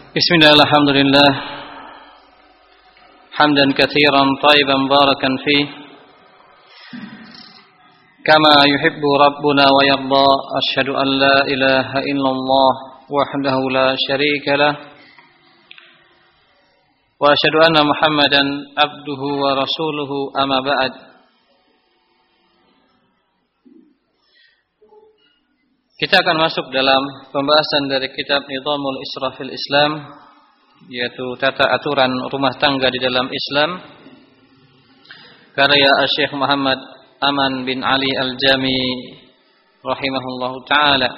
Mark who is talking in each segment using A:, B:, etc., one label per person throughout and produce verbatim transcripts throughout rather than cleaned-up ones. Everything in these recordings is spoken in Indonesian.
A: Bismillah, alhamdulillah. Hamdan katsiran thayyiban barakan fih. Kama yuhibbu rabbuna wa yarda. Asyhadu an la ilaha illallah wahdahu la syarika lah. Wa asyhadu anna Muhammadan abduhu wa rasuluhu amma ba'd. Kita akan masuk dalam pembahasan dari kitab Nizamul Isra fil Islam, yaitu tata aturan rumah tangga di dalam Islam, karya Syekh Muhammad Aman bin Ali Al-Jami rahimahullahu ta'ala.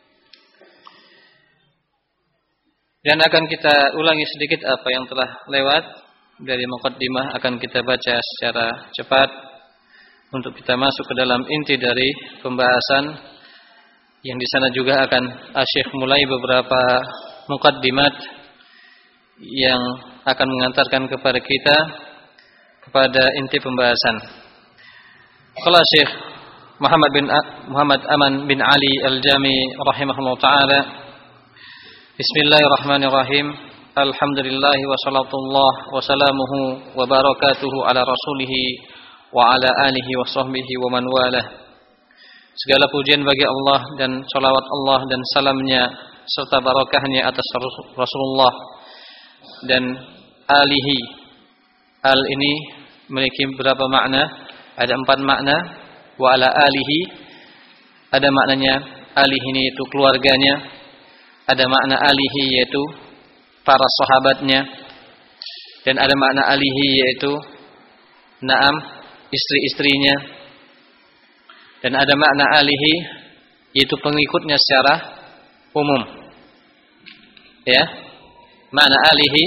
A: Dan akan kita ulangi sedikit apa yang telah lewat dari muqaddimah, akan kita baca secara cepat untuk kita masuk ke dalam inti dari pembahasan, yang di sana juga akan Syekh mulai beberapa muqaddimat yang akan mengantarkan kepada kita kepada inti pembahasan. Qala Syekh Muhammad bin Muhammad Aman bin Ali Al-Jami rahimahullah taala. Bismillahirrahmanirrahim. Alhamdulillah wa salatullah wa salamuhu wa barakatuhu ala rasulih wa ala alihi wa sahbihi wa man walah. Segala pujian bagi Allah dan salawat Allah dan salamnya serta barakahnya atas Rasulullah dan alihi. Al ini memiliki beberapa makna? Ada empat makna. Wa ala alihi, ada maknanya alihi ini itu keluarganya. Ada makna alihi yaitu para sahabatnya. Dan ada makna alihi yaitu naam istri-istrinya. Dan ada makna alihi yaitu pengikutnya secara umum. Ya. Makna alihi,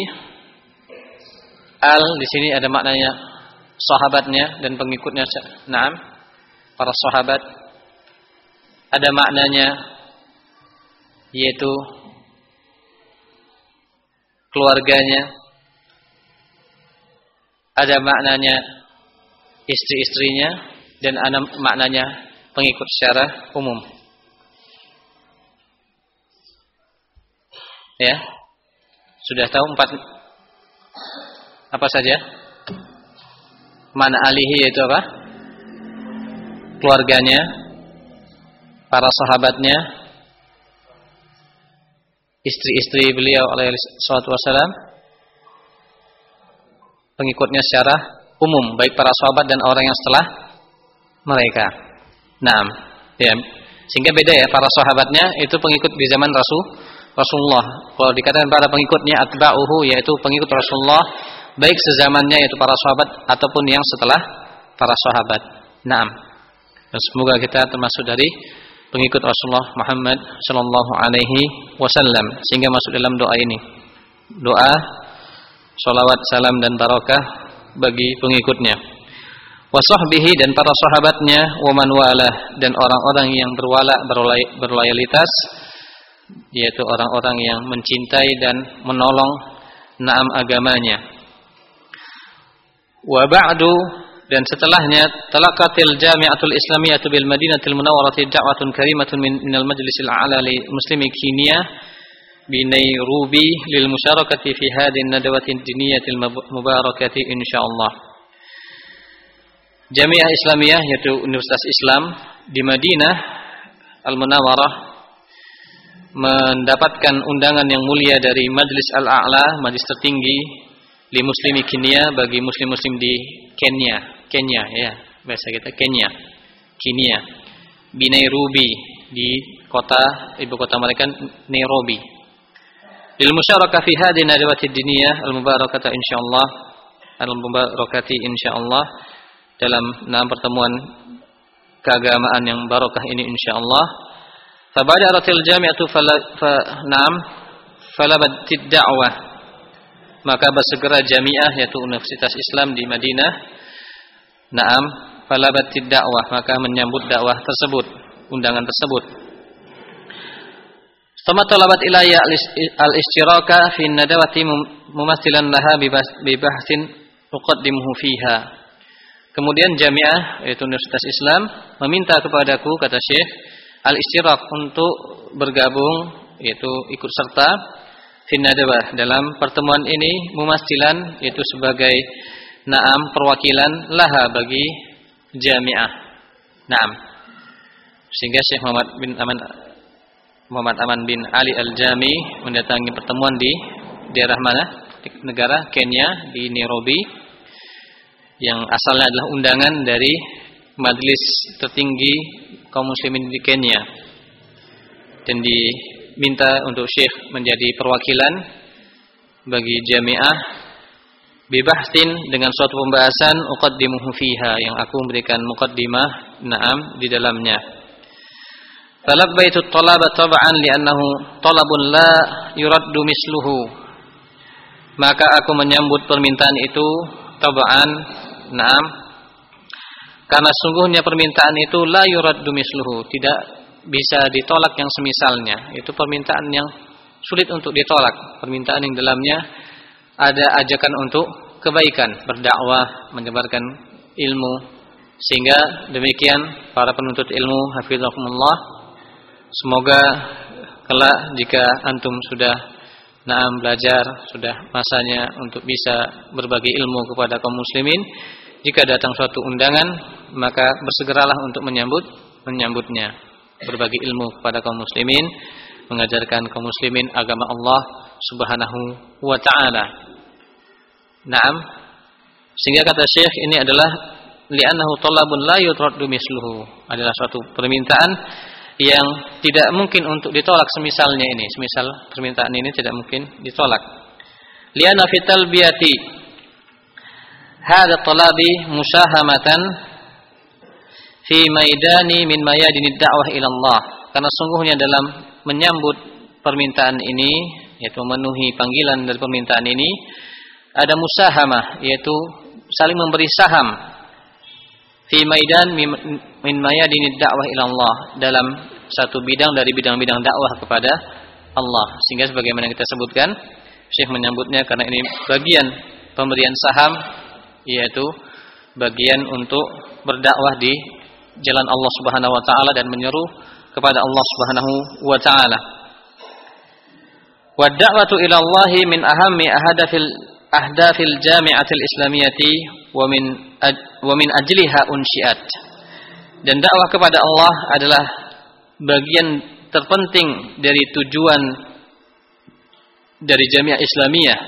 A: al di sini ada maknanya sahabatnya dan pengikutnya, naam, para sahabat. Ada maknanya yaitu keluarganya. Ada maknanya istri-istrinya. Dan ada maknanya pengikut secara umum. Ya. Sudah tahu empat apa saja? Makna alihi yaitu apa? Keluarganya, para sahabatnya, istri-istri beliau alaihi salatu wasalam, pengikutnya secara umum, baik para sahabat dan orang yang setelah mereka. Naam, ya. Sehingga beda ya, para sahabatnya itu pengikut di zaman Rasul Rasulullah. Kalau dikatakan para pengikutnya atba'uhu, yaitu pengikut Rasulullah baik sezamannya yaitu para sahabat ataupun yang setelah para sahabat. Naam. Dan semoga kita termasuk dari pengikut Rasulullah Muhammad sallallahu alaihi wasallam sehingga masuk dalam doa ini. Doa salawat, salam dan barakah bagi pengikutnya. Wa sahbihi, dan para sahabatnya, wa man walah, dan orang-orang yang berwala berloyalitas, yaitu orang-orang yang mencintai dan menolong naam agamanya. Wa ba'du, dan setelahnya, talaqatil jami'atul islamiyatu bil madinatil munawwarati da'watun karimatun min minal majlisil a'la li muslimi Kenya bi Nairobi lil musyarakati fi hadhihi nadawati diniyatil mubarakati insyaallah. Jamiah Islamiyah yaitu Universitas Islam di Madinah Al-Munawwarah mendapatkan undangan yang mulia dari Majlis Al-A'la, majlis tertinggi li muslimi Kenya, bagi muslim-muslim di Kenya, Kenya ya, bahasa kita Kenya, Kenya, di Nairobi, di kota ibu kota mereka Nairobi. Lil musyarakah fi hadhihi nadawati diniyah al-mubarakati insyaallah, al-mubarakati insyaallah, dalam enam pertemuan keagamaan yang barakah ini insyaallah. Fa badaratil jami'atu fa na'am falabatid da'wah, maka bersegera jamiah yaitu Universitas Islam di Madinah, na'am falabatid da'wah, maka menyambut dakwah tersebut, undangan tersebut. Thumma talabat ilayya al-ishtiraka fi nadawati mumatsilan laha bi bahsin uqaddimuhu fiha. Kemudian jamiah yaitu Universitas Islam meminta kepadaku, kata Syekh, al-ishtirak, untuk bergabung, yaitu ikut serta Finnadabah, dalam pertemuan ini mumastilan, yaitu sebagai na'am perwakilan laha bagi jami'ah. Na'am. Sehingga Syekh Muhammad bin Aman Muhammad Aman bin Ali Al-Jami mendatangi pertemuan di daerah mana? Di negara Kenya, di Nairobi, yang asalnya adalah undangan dari majelis tertinggi kaum muslimin di Kenya, dan diminta untuk Syekh menjadi perwakilan bagi jami'ah bibahtin dengan suatu pembahasan uqaddimuhu fiha, yang aku memberikan muqaddimah na'am di dalamnya. Falabbaitu talaba tab'an li'annahu talabun la yuraddu misluhu, maka aku menyambut permintaan itu tab'an na'am, karena sungguhnya permintaan itu la yuraddu misluhu, tidak bisa ditolak yang semisalnya. Itu permintaan yang sulit untuk ditolak, permintaan yang dalamnya ada ajakan untuk kebaikan, berdakwah, menyebarkan ilmu. Sehingga demikian para penuntut ilmu hafizakumullah, semoga kelak jika antum sudah na'am belajar, sudah masanya untuk bisa berbagi ilmu kepada kaum muslimin, jika datang suatu undangan, maka bersegeralah untuk menyambut menyambutnya, berbagi ilmu kepada kaum muslimin, mengajarkan kaum muslimin agama Allah Subhanahu wa taala. Naam. Sehingga kata Syekh, ini adalah li'annahu talabun la yutraddu misluhu, adalah suatu permintaan yang tidak mungkin untuk ditolak semisalnya ini. Semisal permintaan ini tidak mungkin ditolak. Li'anna fi talbiyati hadha talabi musahamatan fi maidani min mayadinid da'wah ila Allah. Karena sungguhnya dalam menyambut permintaan ini, yaitu memenuhi panggilan dari permintaan ini, ada musahamah, yaitu saling memberi saham fi maidan min mayadinid da'wah ila Allah, dalam satu bidang dari bidang-bidang dakwah kepada Allah. Sehingga sebagaimana kita sebutkan, Syekh menyambutnya karena ini bagian pemberian saham, yaitu bagian untuk berdakwah di jalan Allah Subhanahu wa taala dan menyeru kepada Allah Subhanahu wa taala. Wa da'watu ila Allah min ahammi ahadafil ahdafil jami'atil islamiyati wa min wa min ajliha unsyiat. Dan dakwah kepada Allah adalah bagian terpenting dari tujuan dari jamiah Islamiyah.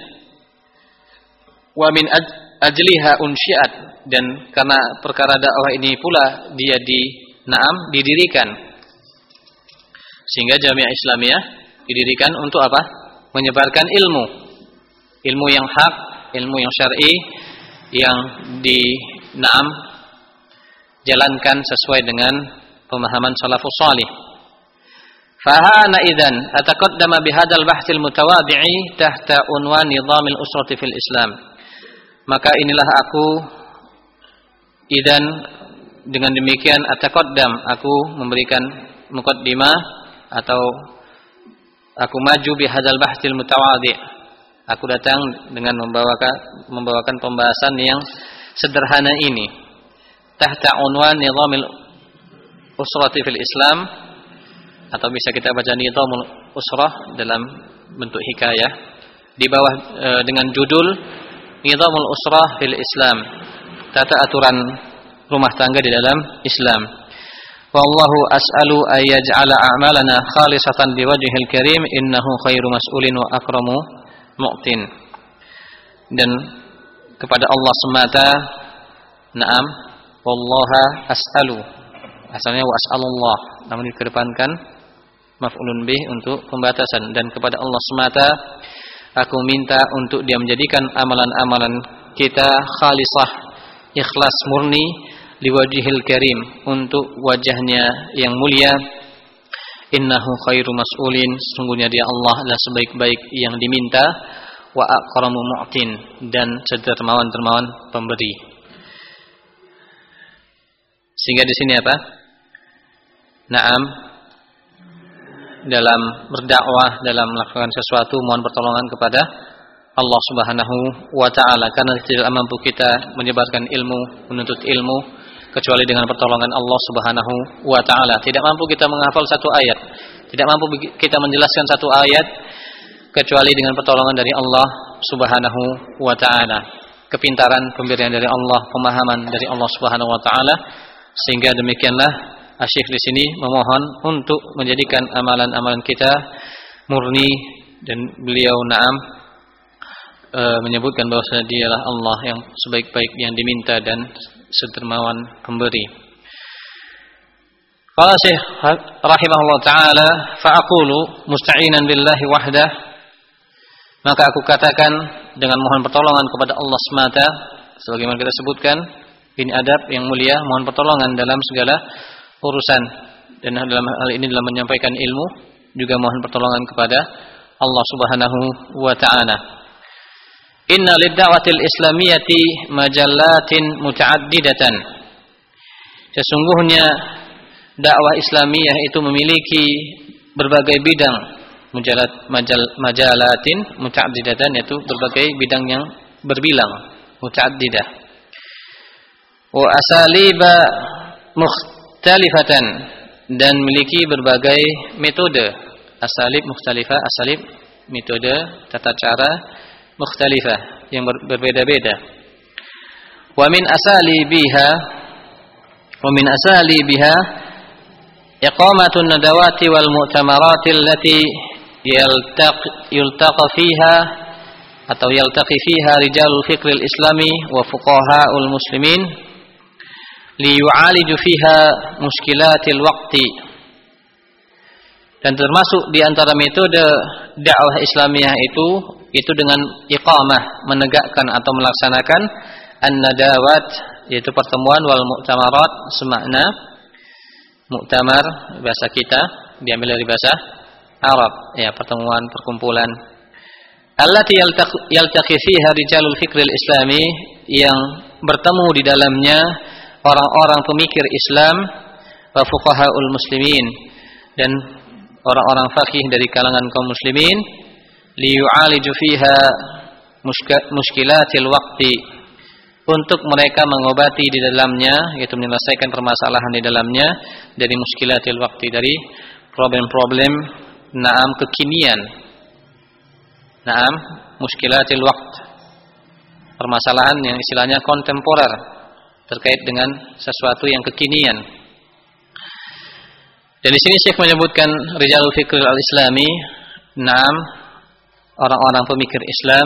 A: Wa min ajliha unsyiat, dan karena perkara dakwah ini pula dia di naam didirikan. Sehingga jamiah Islamiyah didirikan untuk apa? Menyebarkan ilmu. Ilmu yang hak, ilmu yang syar'i, yang di naam jalankan sesuai dengan pemahaman salafus salih. Fahana idzan ataqaddama bihadzal bahthil mutawadi'i tahta unwan nizamil usrati fil Islam. Maka inilah aku idzan, dengan demikian ataqaddam, aku memberikan muqaddimah atau aku maju bihadzal bahthil mutawadi'. Aku datang dengan membawakan membawakan pembahasan yang sederhana ini. Tahta unwan nizamil usrati fil Islam, atau bisa kita baca nizamul usrah dalam bentuk hikayah, di bawah e, dengan judul nizamul usrah fil Islam, tata aturan rumah tangga di dalam Islam. Wallahu as'alu ay yaj'ala a'malana khalisatan liwajhil karim innahu khairu mas'ulin wa akramu mu'tin. Dan kepada Allah semata, na'am, wallaha as'alu, asalnya wa as'alullah, namun dikedepankan maf'ulun bih untuk pembatasan. Dan kepada Allah semata aku minta untuk Dia menjadikan amalan-amalan kita khalisah, ikhlas murni, liwajhil karim, untuk wajahnya yang mulia. Innahu khairu mas'ulin, sungguhnya Dia Allah adalah sebaik-baik yang diminta, wa akramu mu'tin, dan sedermawan-dermawan pemberi. Sehingga di sini apa? Naam, dalam berdakwah, dalam melakukan sesuatu, mohon pertolongan kepada Allah Subhanahu wa taala, karena tidak mampu kita menyebarkan ilmu, menuntut ilmu kecuali dengan pertolongan Allah Subhanahu wa taala. Tidak mampu kita menghafal satu ayat, tidak mampu kita menjelaskan satu ayat kecuali dengan pertolongan dari Allah Subhanahu wa taala. Kepintaran pemberian dari Allah, pemahaman dari Allah Subhanahu wa taala, sehingga demikianlah Asy-Syaikh di sini memohon untuk menjadikan amalan-amalan kita murni, dan beliau na'am e, menyebutkan bahwa dialah Allah yang sebaik-baik yang diminta dan sedermawan pemberi. Qala Syekh rahimahullah taala, fa aqulu musta'inan billahi wahdah, maka aku katakan dengan mohon pertolongan kepada Allah semata, sebagaimana kita sebutkan ini adab yang mulia, mohon pertolongan dalam segala urusan, dan dalam hal ini dalam menyampaikan ilmu juga mohon pertolongan kepada Allah Subhanahu wa taala. Inna lid-da'watil islamiyyati majallatin muta'addidatan. Sesungguhnya dakwah Islamiyah itu memiliki berbagai bidang, majalat majal majalatin muta'addidatan, yaitu berbagai bidang yang berbilang, muta'addidah. Wa asaliba mukhtalifatan, dan memiliki berbagai metode, asalib mukhtalifah, asalib metode tata cara mukhtalifah yang ber, berbeda-beda. Wa min asalibiha wa min asalibiha iqamatun nadawati wal mu'tamarati allati yaltaq yultaqa fiha atau yaltaqi fiha rijalul fikril islami wa fuqaha'ul muslimin liyu'aliju fiha muskilatil waqti. Dan termasuk di antara metode dakwah Islamiyah itu itu dengan iqamah, menegakkan atau melaksanakan an-nadawat, yaitu pertemuan, wal mu'tamarat, semakna muktamar bahasa kita diambil dari bahasa Arab, ya, pertemuan, perkumpulan. Allati yaltaqi fiha rijalul fikril islami, yang bertemu di dalamnya orang-orang pemikir Islam, wa fuqahaul muslimin, dan orang-orang faqih dari kalangan kaum muslimin, liyu'aliju fiha muskilatil waqti, untuk mereka mengobati di dalamnya, yaitu menyelesaikan permasalahan di dalamnya dari muskilatil waqti, dari problem-problem naam kekinian. Naam muskilatil waqt, permasalahan yang istilahnya kontemporer terkait dengan sesuatu yang kekinian. Dan di sini Syekh menyebutkan rijalul fikr al-islami, naam orang-orang pemikir Islam,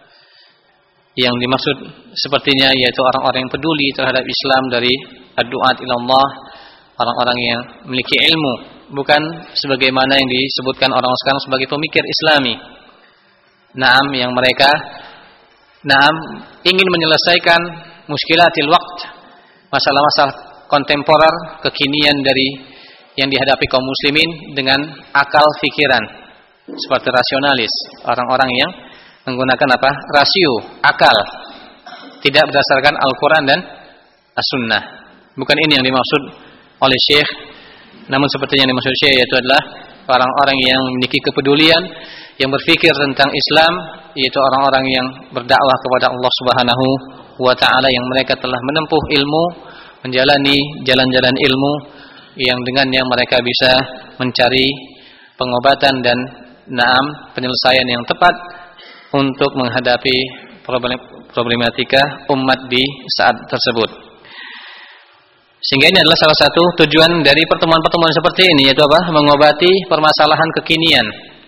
A: yang dimaksud sepertinya yaitu orang-orang yang peduli terhadap Islam dari ad-du'at ila Allah, orang-orang yang memiliki ilmu, bukan sebagaimana yang disebutkan orang sekarang sebagai pemikir Islami. Naam, yang mereka naam ingin menyelesaikan muskilatil waqt, masalah-masalah kontemporer kekinian dari yang dihadapi kaum muslimin dengan akal fikiran, seperti rasionalis, orang-orang yang menggunakan apa? Rasio, akal, tidak berdasarkan Al-Quran dan As-Sunnah. Bukan ini yang dimaksud oleh Syekh, namun seperti yang dimaksud Syekh yaitu adalah orang-orang yang memiliki kepedulian, yang berpikir tentang Islam, yaitu orang-orang yang berdakwah kepada Allah Subhanahu wa taala, yang mereka telah menempuh ilmu, menjalani jalan-jalan ilmu yang dengannya mereka bisa mencari pengobatan dan naam penyelesaian yang tepat untuk menghadapi problem, problematika umat di saat tersebut. Sehingga ini adalah salah satu tujuan dari pertemuan-pertemuan seperti ini, yaitu apa? Mengobati permasalahan kekinian.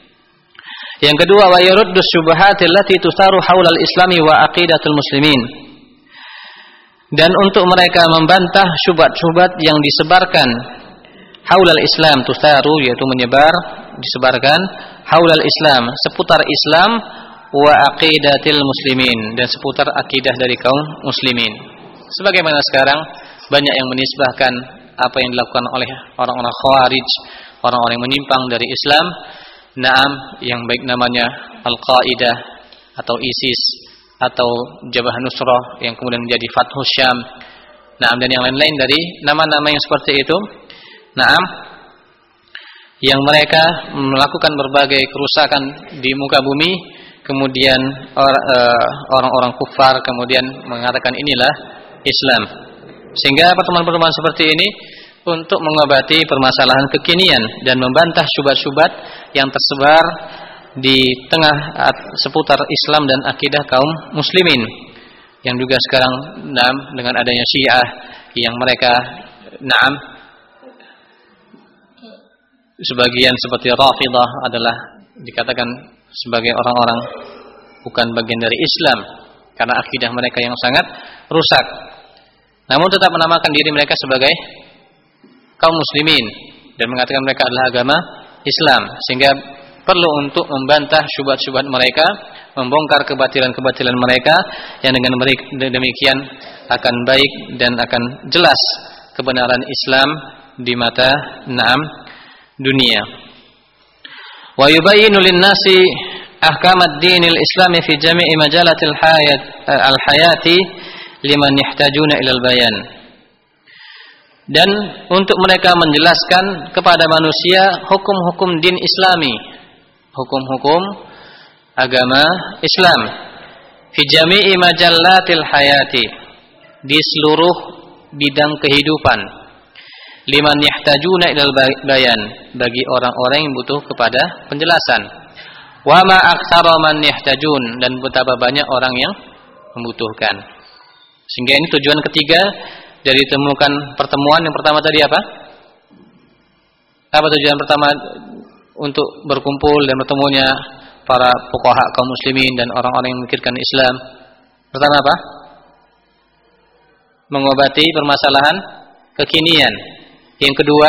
A: Yang kedua, wa yuruddus syubhatil lati tusaru haulal islami wa aqidatul muslimin. Dan untuk mereka membantah syubhat-syubhat yang disebarkan haulal Islam, tusaru yaitu menyebar, disebarkan haulal Islam, seputar Islam, wa aqidatil muslimin, dan seputar akidah dari kaum muslimin. Sebagaimana sekarang banyak yang menisbahkan apa yang dilakukan oleh orang-orang Khawarij, orang-orang yang menyimpang dari Islam, naam, yang baik namanya Al-Qaeda atau ISIS atau Jabhah Nusrah yang kemudian menjadi Fathus Syam, naam, dan yang lain-lain dari nama-nama yang seperti itu, naam, yang mereka melakukan berbagai kerusakan di muka bumi, kemudian orang-orang kufar kemudian mengatakan inilah Islam. Sehingga pertemuan-pertemuan seperti ini untuk mengobati permasalahan kekinian dan membantah syubhat-syubhat yang tersebar di tengah seputar Islam dan akidah kaum muslimin, yang juga sekarang naam dengan adanya Syiah yang mereka naam sebagian seperti Rafidah adalah dikatakan sebagai orang-orang bukan bagian dari Islam karena akidah mereka yang sangat rusak, namun tetap menamakan diri mereka sebagai kaum muslimin dan mengatakan mereka adalah agama Islam, sehingga perlu untuk membantah syubhat-syubhat mereka, membongkar kebatilan-kebatilan mereka, yang dengan demikian akan baik dan akan jelas kebenaran Islam di mata naam dunia. Wa yubayyinu lin-nasi ahkam ad-din al-islami fi jami'i majalatil hayat al-hayati liman yahtajuna ila al-bayan. Dan untuk mereka menjelaskan kepada manusia hukum-hukum din Islami, hukum-hukum agama Islam, fi jami'i majallatil hayati, di seluruh bidang kehidupan, liman yahtajuna ilal bayan, bagi orang-orang yang butuh kepada penjelasan, wa ma aktsara man yahtajun, dan betapa banyak orang yang membutuhkan. Sehingga ini tujuan ketiga dari temukan pertemuan yang pertama tadi apa? Apa tujuan pertama untuk berkumpul dan bertemunya para fuqaha kaum muslimin dan orang-orang yang memikirkan Islam? Pertama apa? Mengobati permasalahan kekinian. Yang kedua,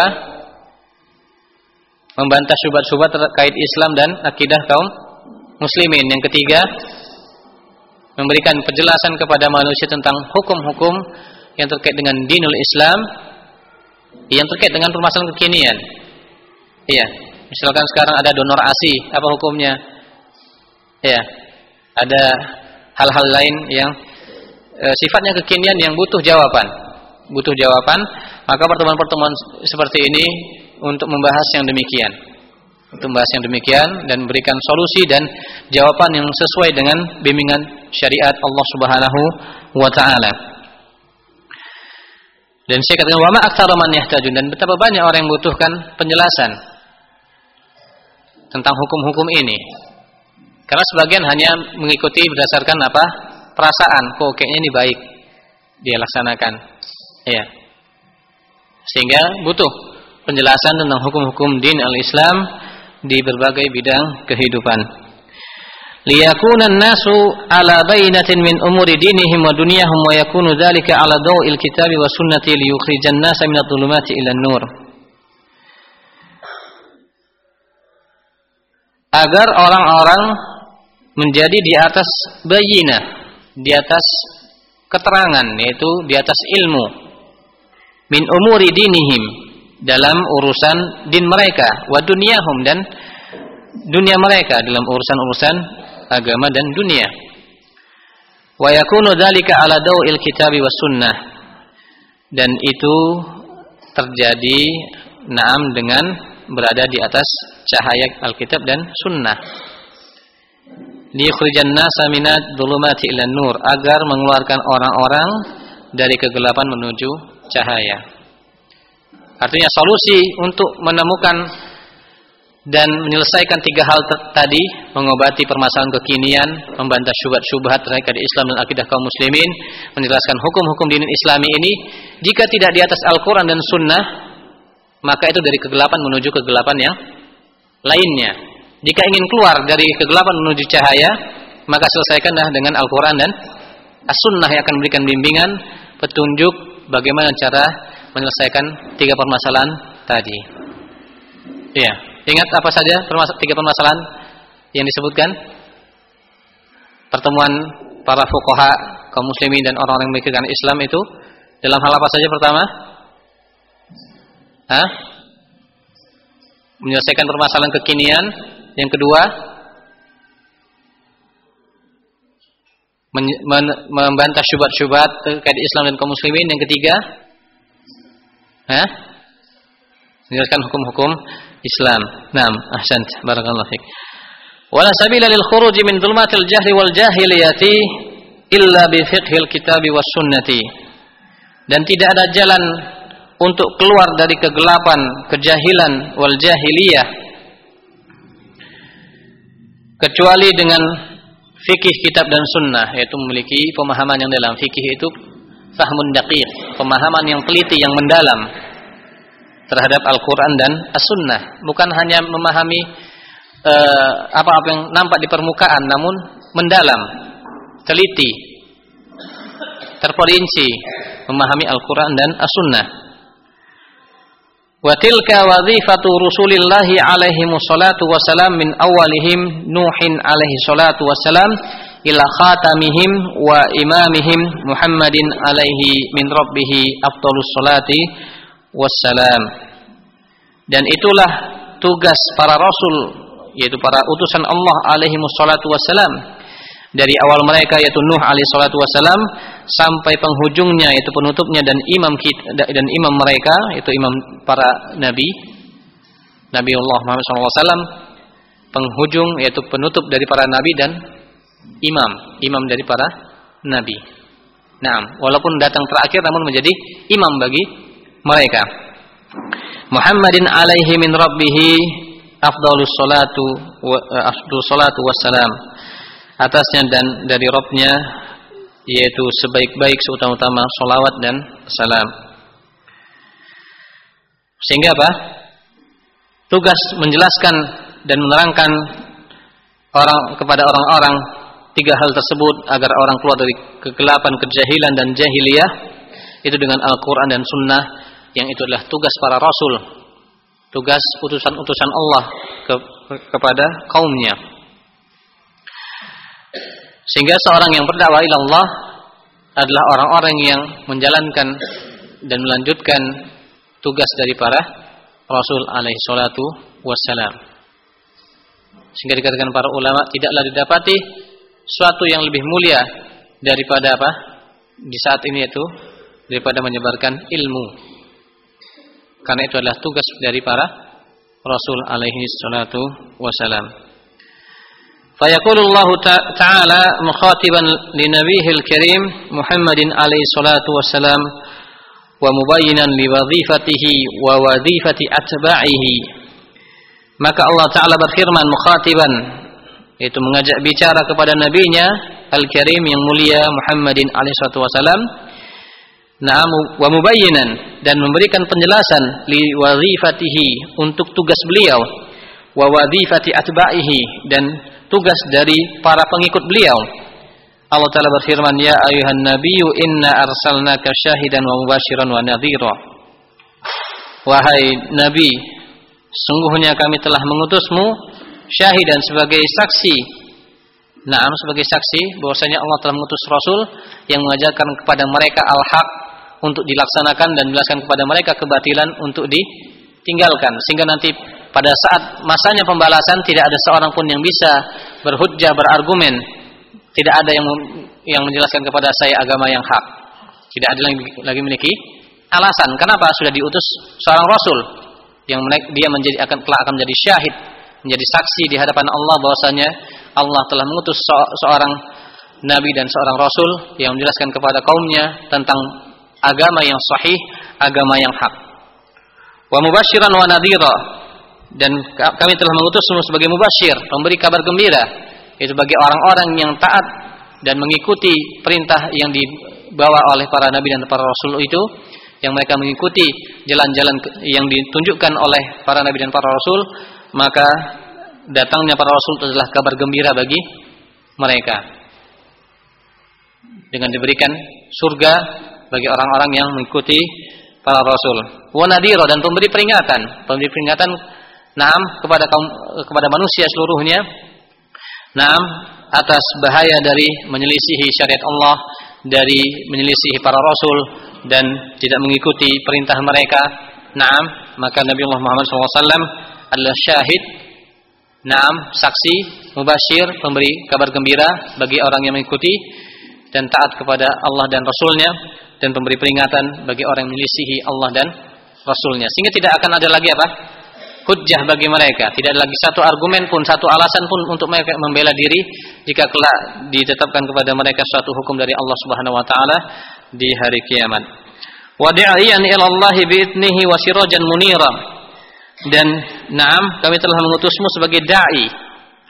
A: membantah syubhat-syubhat terkait Islam dan akidah kaum muslimin. Yang ketiga, memberikan penjelasan kepada manusia tentang hukum-hukum yang terkait dengan dinul Islam, yang terkait dengan permasalahan kekinian. Iya, misalkan sekarang ada donor A S I, apa hukumnya? Ya, ada hal-hal lain yang e, sifatnya kekinian yang butuh jawaban, butuh jawaban. Maka pertemuan-pertemuan seperti ini untuk membahas yang demikian, untuk membahas yang demikian dan memberikan solusi dan jawaban yang sesuai dengan bimbingan syariat Allah Subhanahu wa Ta'ala. Dan saya katakan wa ma aktsara man yahtajun, dan betapa banyak orang yang membutuhkan penjelasan tentang hukum-hukum ini. Karena sebagian hanya mengikuti berdasarkan apa? Perasaan, kok kayaknya ini baik dia laksanakan. Ya. Sehingga butuh penjelasan tentang hukum-hukum din al-Islam di berbagai bidang kehidupan. Liyakuna an-nasu ala bainatin min umuri dinihim wa dunyahum wa yakunu dzalika ala daw'il kitabi wa sunnati liyukhrijan nasa minadh dhulumati ila an-nur. Agar orang-orang menjadi di atas bayinah, di atas keterangan, yaitu di atas ilmu, min umuri dinihim, dalam urusan din mereka, wa dunyahum, dan dunia mereka, dalam urusan-urusan agama dan dunia. Wa yakunu dzalika ala daw'il kitabi was sunnah, dan itu terjadi naam dengan berada di atas cahaya Alkitab dan sunnah. Liyukhrijan nasa minadh dhulumati ilan nur, agar mengeluarkan orang-orang dari kegelapan menuju cahaya. Artinya solusi untuk menemukan dan menyelesaikan tiga hal tadi, mengobati permasalahan kekinian, membantah syubhat-syubhat terkait Islam dan akidah kaum muslimin, menjelaskan hukum-hukum din Islami ini, jika tidak di atas Al-Quran dan Sunnah, maka itu dari kegelapan menuju kegelapan yang lainnya. Jika ingin keluar dari kegelapan menuju cahaya, maka selesaikanlah dengan Al-Quran dan As-Sunnah yang akan memberikan bimbingan, petunjuk bagaimana cara menyelesaikan tiga permasalahan tadi. Iya. Ingat apa saja tiga permasalahan yang disebutkan? Pertemuan para fuqaha kaum muslimin dan orang-orang yang memikirkan Islam itu dalam hal apa saja pertama? Hah? Menyelesaikan permasalahan kekinian. Yang kedua, membantah syubhat-syubhat terkait Islam dan kaum muslimin. Yang ketiga, hah? Menjelaskan hukum-hukum Islam. Naam, ahsant, barakallahu fik. Wala sabila lil khuruj min dhulumatil jahli wal jahiliyati illa bi fiqhil kitabi was sunnati. Dan tidak ada jalan untuk keluar dari kegelapan, kejahilan wal jahiliyah kecuali dengan fikih kitab dan sunnah, yaitu memiliki pemahaman yang dalam. Fikih itu fahmun daqiq, pemahaman yang teliti, yang mendalam terhadap Al-Quran dan As-Sunnah. Bukan hanya memahami uh, apa-apa yang nampak di permukaan, namun mendalam, teliti, terperinci memahami Al-Quran dan As-Sunnah. Wa tilka wadhifatu Rasulillahi alaihi wassalatu wassalam min awalihim Nuhin alaihi salatu wassalam ila khatamihim wa imamihim Muhammadin alaihi min rabbih afdhalus salati wassalam. Dan itulah tugas para rasul, yaitu para utusan Allah alaihi wassalatu wassalam, dari awal mereka yaitu Nuh alaihi salatu wassalam sampai penghujungnya yaitu penutupnya dan imam kita, dan imam mereka yaitu imam para nabi, Nabi Allah Muhammad shallallahu alaihi wasallam, penghujung yaitu penutup dari para nabi dan imam, imam dari para nabi. Naam, walaupun datang terakhir namun menjadi imam bagi mereka. Muhammadin alaihi min rabbih afdhalus salatu wa afdhalus salatu wassalam, atasnya dan dari Rabb-nya yaitu sebaik-baik seutama-utama salawat dan salam. Sehingga apa? Tugas menjelaskan dan menerangkan orang kepada orang-orang tiga hal tersebut agar orang keluar dari kegelapan, kejahilan dan jahiliyah itu dengan Al-Quran dan Sunnah, yang itu adalah tugas para rasul, tugas utusan-utusan Allah ke, kepada kaumnya. Sehingga seorang yang berdakwah ila Allah adalah orang-orang yang menjalankan dan melanjutkan tugas dari para rasul alaihi salatu wassalam. Sehingga dikatakan para ulama, tidaklah didapati suatu yang lebih mulia daripada apa? Di saat ini itu daripada menyebarkan ilmu. Karena itu adalah tugas dari para rasul alaihi salatu wassalam. فيقول الله تعالى مخاطبا لنبيه الكريم محمد عليه الصلاة والسلام ومبينا لوظيفته ووظيفة أتباعه. Maka Allah Ta'ala berfirman mukhatiban, yaitu mengajak bicara kepada nabinya Al-Karim yang mulia Muhammadin alaihi salatu wasalam, na'am, wa mubayyinan, dan memberikan penjelasan li wazifatihi, untuk tugas beliau, wa wazifati atba'ihi, dan tugas dari para pengikut beliau. Allah Ta'ala berfirman, ya ayuhan nabiyyu inna arsalnaka syahidan wa mubasyiran wa nadhira. Wahai nabi, sungguhnya kami telah mengutusmu syahidan, sebagai saksi. Naam, sebagai saksi bahwasanya Allah telah mengutus rasul yang mengajarkan kepada mereka al-haq untuk dilaksanakan dan menjelaskan kepada mereka kebatilan untuk ditinggalkan, sehingga nanti pada saat masanya pembalasan tidak ada seorang pun yang bisa berhujjah, berargumen. Tidak ada yang yang menjelaskan kepada saya agama yang hak. Tidak ada lagi, lagi memiliki alasan. Kenapa? Sudah diutus seorang rasul yang dia menjadi akan kelak akan menjadi syahid, menjadi saksi di hadapan Allah bahwasanya Allah telah mengutus seorang nabi dan seorang rasul yang menjelaskan kepada kaumnya tentang agama yang sahih, agama yang hak. Wa mubasyiran wa nadhira, dan kami telah mengutusmu sebagai mubasyir, memberi kabar gembira, yaitu bagi orang-orang yang taat dan mengikuti perintah yang dibawa oleh para nabi dan para rasul itu, yang mereka mengikuti jalan-jalan yang ditunjukkan oleh para nabi dan para rasul, maka datangnya para rasul itu adalah kabar gembira bagi mereka dengan diberikan surga bagi orang-orang yang mengikuti para rasul. Wa nadhira, dan pemberi peringatan, pemberi peringatan naam kepada kaum, kepada manusia seluruhnya, naam, atas bahaya dari menyelisihi syariat Allah, dari menyelisihi para rasul dan tidak mengikuti perintah mereka. Naam, maka Nabi Muhammad shallallahu alaihi wasallam adalah syahid, naam, saksi, mubasyir, pemberi kabar gembira bagi orang yang mengikuti dan taat kepada Allah dan Rasulnya, dan pemberi peringatan bagi orang yang menyelisihi Allah dan Rasulnya. Sehingga tidak akan ada lagi apa? Hujjah bagi mereka. Tidak ada lagi satu argumen pun, satu alasan pun untuk mereka membela diri jika kelak ditetapkan kepada mereka suatu hukum dari Allah Subhanahu wa taala di hari kiamat. Wa da'iyan ila Allah bi'idnihi wa sirajan munira. Dan na'am, kami telah mengutusmu sebagai dai,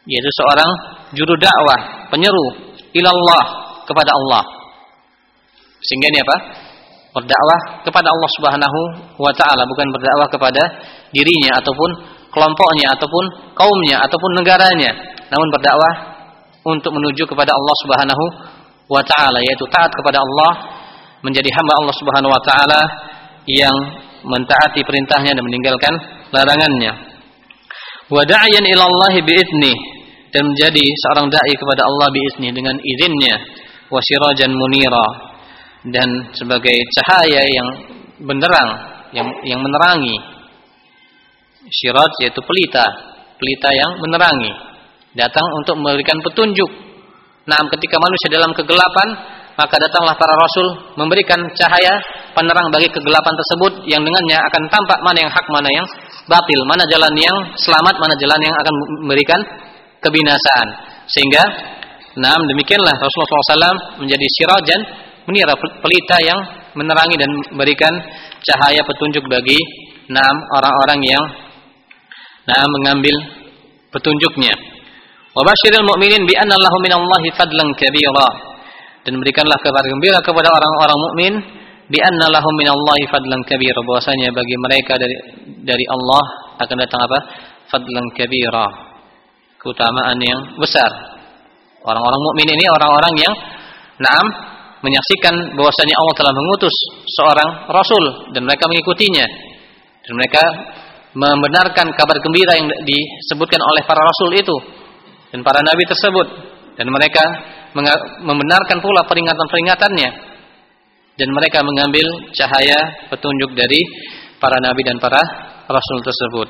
A: yaitu seorang juru dakwah, penyeru ilallah, kepada Allah. Sehingga ini apa? Berdakwah kepada Allah Subhanahu wa taala, bukan berdakwah kepada dirinya ataupun kelompoknya ataupun kaumnya ataupun negaranya, namun berdakwah untuk menuju kepada Allah Subhanahu wa taala, yaitu taat kepada Allah, menjadi hamba Allah Subhanahu wa taala yang mentaati perintahnya dan meninggalkan larangannya. Wa da'iyan ila Allah bi'idznih, dan menjadi seorang dai kepada Allah bi'idznih, dengan izinnya. Wa sirajan munira, dan sebagai cahaya yang benderang, yang yang menerangi. Siraj yaitu pelita, pelita yang menerangi, datang untuk memberikan petunjuk. Nah, ketika manusia dalam kegelapan, maka datanglah para rasul memberikan cahaya penerang bagi kegelapan tersebut, yang dengannya akan tampak mana yang hak, mana yang batil, mana jalan yang selamat, mana jalan yang akan memberikan kebinasaan. Sehingga, nah demikianlah Rasulullah shallallahu alaihi wasallam menjadi sirajan munira, pelita yang menerangi dan memberikan cahaya petunjuk bagi enam orang-orang yang nah mengambil petunjuknya. Wa basyiril mu'minin bi anna lahum minallahi fadlan kabira, dan berikanlah kabar gembira kepada orang-orang mukmin bi anna lahum minallahi fadlan kabira, bahwasanya bagi mereka dari dari Allah akan datang apa? Fadlan kabira, keutamaan yang besar. Orang-orang mukmin ini orang-orang yang na'am menyaksikan bahwasanya Allah telah mengutus seorang rasul dan mereka mengikutinya, dan mereka membenarkan kabar gembira yang disebutkan oleh para rasul itu dan para nabi tersebut, dan mereka membenarkan pula peringatan-peringatannya, dan mereka mengambil cahaya petunjuk dari para nabi dan para rasul tersebut.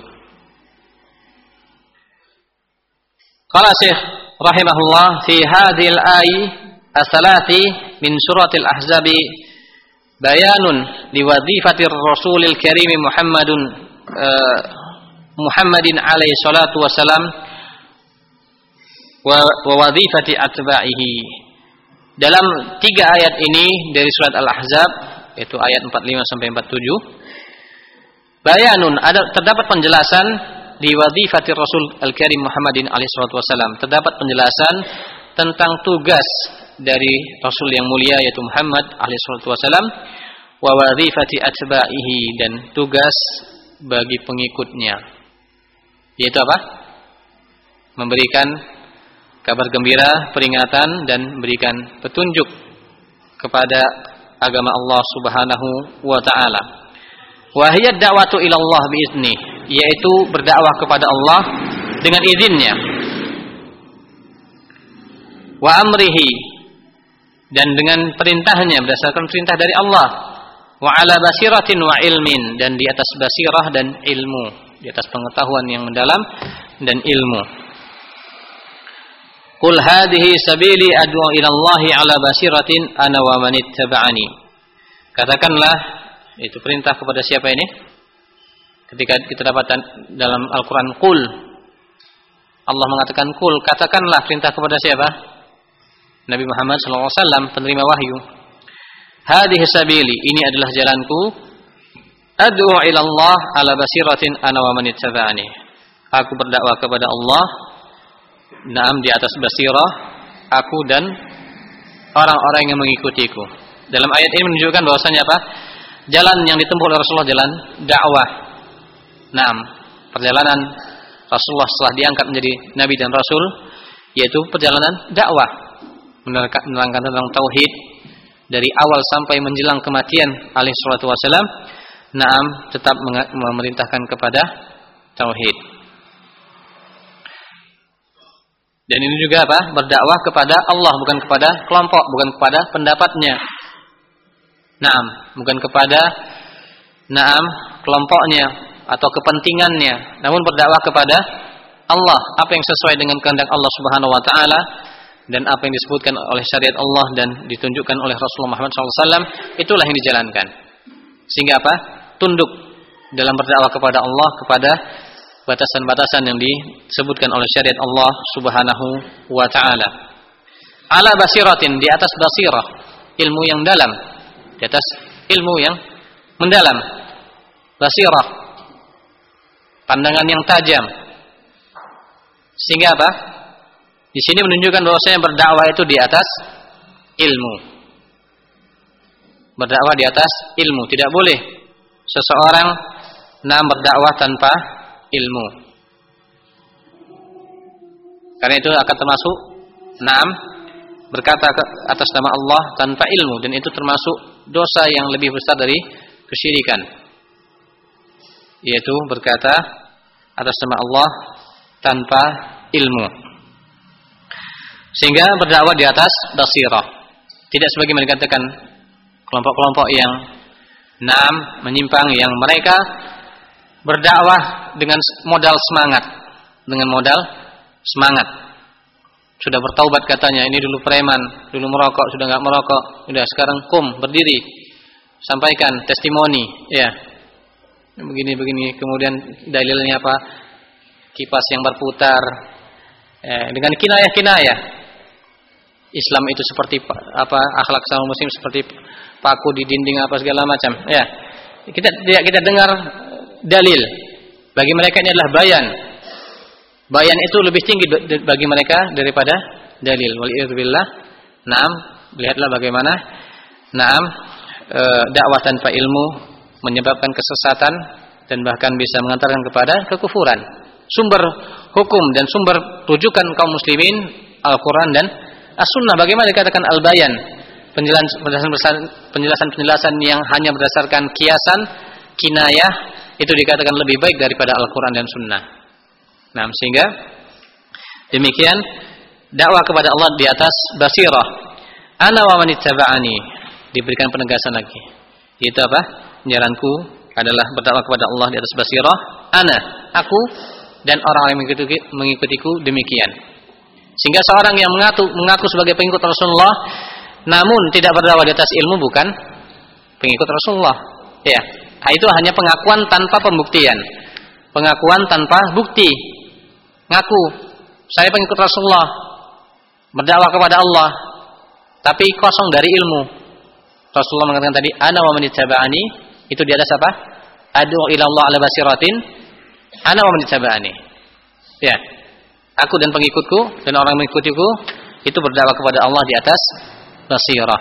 A: Qala Syekh rahimahullah fi hadhil ayi as-salati min suratil ahzab bayanun liwadhifatir rasulil karim Muhammadun uh, Muhammadin alaihi salatu wasalam wa wadhifati atba'ihi. Dalam tiga ayat ini dari surat Al-Ahzab, yaitu ayat empat puluh lima sampai empat puluh tujuh, bayanun, ada terdapat penjelasan di wadhifati Rasul Al-Karim Muhammadin alaihi salatu wasalam, terdapat penjelasan tentang tugas dari Rasul yang mulia yaitu Muhammad alaihi salatu wasalam, wa wadhifati atba'ihi, dan tugas bagi pengikutnya, yaitu apa? Memberikan kabar gembira, peringatan, dan memberikan petunjuk kepada agama Allah Subhanahu wa taala. Wa hiya da'watu ila Allah bi'idznih, yaitu berdakwah kepada Allah dengan izinnya. Wa amrihi, dan dengan perintahnya, berdasarkan perintah dari Allah. Wa ala basiratin wa ilmin, dan di atas basirah dan ilmu, di atas pengetahuan yang mendalam dan ilmu. Qul hadhihi sabili ad'u ila Allahi ala basiratin ana wa man ittaba'ani. Katakanlah, itu perintah kepada siapa ini? Ketika kita dapatkan dalam Al-Qur'an qul, Allah mengatakan qul, katakanlah, perintah kepada siapa? Nabi Muhammad sallallahu alaihi wasallam, penerima wahyu. Hadhihi sabili, ini adalah jalanku, ad'u ila Allah ala basiratin ana wa man ittaba'ani. Aku berdakwah kepada Allah, naam, di atas basirah, aku dan orang-orang yang mengikutiku. Dalam ayat ini menunjukkan bahwasanya apa? Jalan yang ditempuh oleh Rasulullah, jalan dakwah. Naam, perjalanan Rasulullah setelah diangkat menjadi nabi dan rasul, yaitu perjalanan dakwah, menerangkan tentang tauhid dari awal sampai menjelang kematian alaihi salatu wasallam. Naam, tetap memerintahkan kepada tauhid. Dan ini juga apa? Berdakwah kepada Allah, bukan kepada kelompok, bukan kepada pendapatnya. Naam, bukan kepada naam kelompoknya atau kepentingannya, namun berdakwah kepada Allah, apa yang sesuai dengan kehendak Allah Subhanahu wa taala dan apa yang disebutkan oleh syariat Allah dan ditunjukkan oleh Rasulullah Muhammad shallallahu alaihi wasallam, itulah yang dijalankan. Sehingga apa? Tunduk dalam berdakwah kepada Allah, kepada batasan-batasan yang disebutkan oleh syariat Allah Subhanahu wa taala. Ala basiratin, di atas basirah, ilmu yang dalam, di atas ilmu yang mendalam. Basirah, pandangan yang tajam. Sehingga apa? Di sini menunjukkan bahwasanya berdakwah itu di atas ilmu. Berdakwah di atas ilmu, tidak boleh seseorang nam berdakwah tanpa ilmu. Karena itu akan termasuk nam berkata atas nama Allah tanpa ilmu, dan itu termasuk dosa yang lebih besar dari kesyirikan, yaitu berkata atas nama Allah tanpa ilmu. Sehingga berdakwah di atas basirah, tidak sebagaimana dikatakan kelompok-kelompok yang nam menyimpang, yang mereka berdakwah dengan modal semangat, dengan modal semangat. Sudah bertaubat katanya, ini dulu preman, dulu merokok, sudah enggak merokok, sudah sekarang kum berdiri, sampaikan testimoni, ya. Begini-begini, kemudian dalilnya apa? Kipas yang berputar. Eh, dengan kinayah-kinayah. Islam itu seperti apa? Akhlak sama muslim seperti paku di dinding apa segala macam. Ya. Kita tidak kita dengar dalil. Bagi mereka ini adalah bayan. Bayan itu lebih tinggi bagi mereka daripada dalil. Waliyadzubillah. Naam, lihatlah bagaimana naam e, dakwah tanpa ilmu menyebabkan kesesatan dan bahkan bisa mengantarkan kepada kekufuran. Sumber hukum dan sumber rujukan kaum muslimin Al-Qur'an dan As-Sunnah. Bagaimana dikatakan al-bayan? Penjelasan-penjelasan yang hanya berdasarkan kiasan, kinayah, itu dikatakan lebih baik daripada Al-Qur'an dan Sunnah. Nah, sehingga demikian dakwah kepada Allah di atas basirah. Ana wa man ittaba'ani, diberikan penegasan lagi. Itu apa? Penyaranku adalah berdakwah kepada Allah di atas basirah. Ana, aku dan orang-orang yang mengikutiku, mengikutiku demikian. Sehingga seorang yang mengaku, mengaku sebagai pengikut Rasulullah namun tidak berdakwah di atas ilmu bukan pengikut Rasulullah. Ya, itu hanya pengakuan tanpa pembuktian. Pengakuan tanpa bukti. Ngaku, saya pengikut Rasulullah, berdakwah kepada Allah, tapi kosong dari ilmu. Rasulullah mengatakan tadi, ana wa man ittaba'ani, itu di atas apa? Ad'u ila Allah ala basiratin, ana wa man ittaba'ani. Ya. Aku dan pengikutku dan orang mengikutiku itu berdakwah kepada Allah di atas basirah.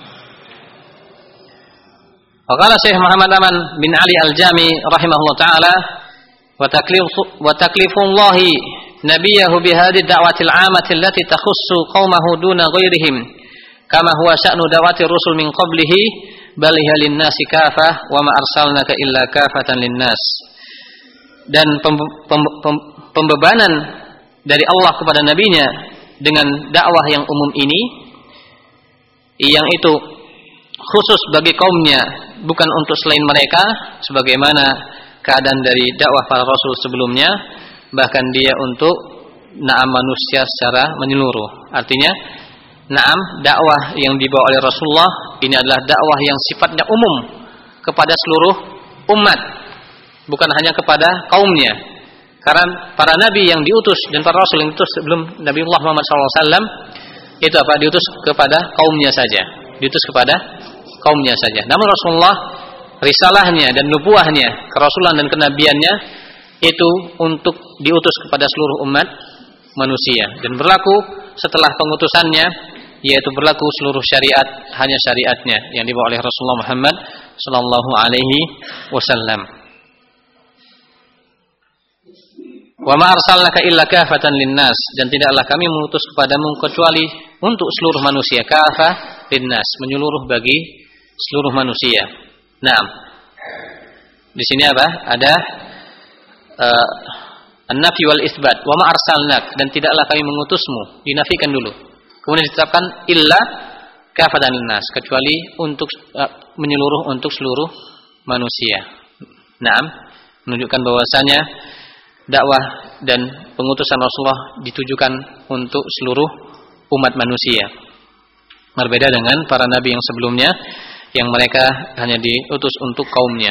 A: Waqala Syekh Muhammad Aman bin Ali Al-Jami rahimahullah taala, wa taklifu wa taklifullahi nabiyahu bihadhihi ad-da'wati al-'amati allati takhussu qaumahu duna ghairihim kama huwa sya'nu da'wati rusul min qablihi bal hiya lin-nasi kafah wa ma arsalnaka illa kafatan lin-nas. Dan pembebanan dari Allah kepada nabinya dengan dakwah yang umum ini, yang itu khusus bagi kaumnya, bukan untuk selain mereka, sebagaimana keadaan dari dakwah para rasul sebelumnya, bahkan dia untuk na'am manusia secara menyeluruh. Artinya na'am dakwah yang dibawa oleh Rasulullah ini adalah dakwah yang sifatnya umum kepada seluruh umat, bukan hanya kepada kaumnya. Karena para nabi yang diutus dan para rasul yang diutus sebelum Nabi Muhammad shallallahu alaihi wasallam itu apa? Diutus kepada kaumnya saja, diutus kepada kaumnya saja. Namun Rasulullah, risalahnya dan nubuahnya, kerasulan dan kenabiannya itu untuk diutus kepada seluruh umat manusia, dan berlaku setelah pengutusannya, yaitu berlaku seluruh syariat hanya syariatnya yang dibawa oleh Rasulullah Muhammad sallallahu alaihi wasallam. Wa ma arsalnaka illa kafatan linnas, dan tidaklah kami mengutus kepadamu kecuali untuk seluruh manusia. Kafah linnas, menyeluruh bagi seluruh manusia. Naam. Di sini apa? Ada uh, an-nafi wal isbat. Wa ma arsalnak, dan tidaklah kami mengutusmu. Dinafikan dulu. Kemudian ditetapkan illa kafatan linnas, kecuali untuk uh, menyeluruh untuk seluruh manusia. Naam, menunjukkan bahwasanya dakwah dan pengutusan Rasulullah ditujukan untuk seluruh umat manusia. Berbeda dengan para nabi yang sebelumnya, yang mereka hanya diutus untuk kaumnya.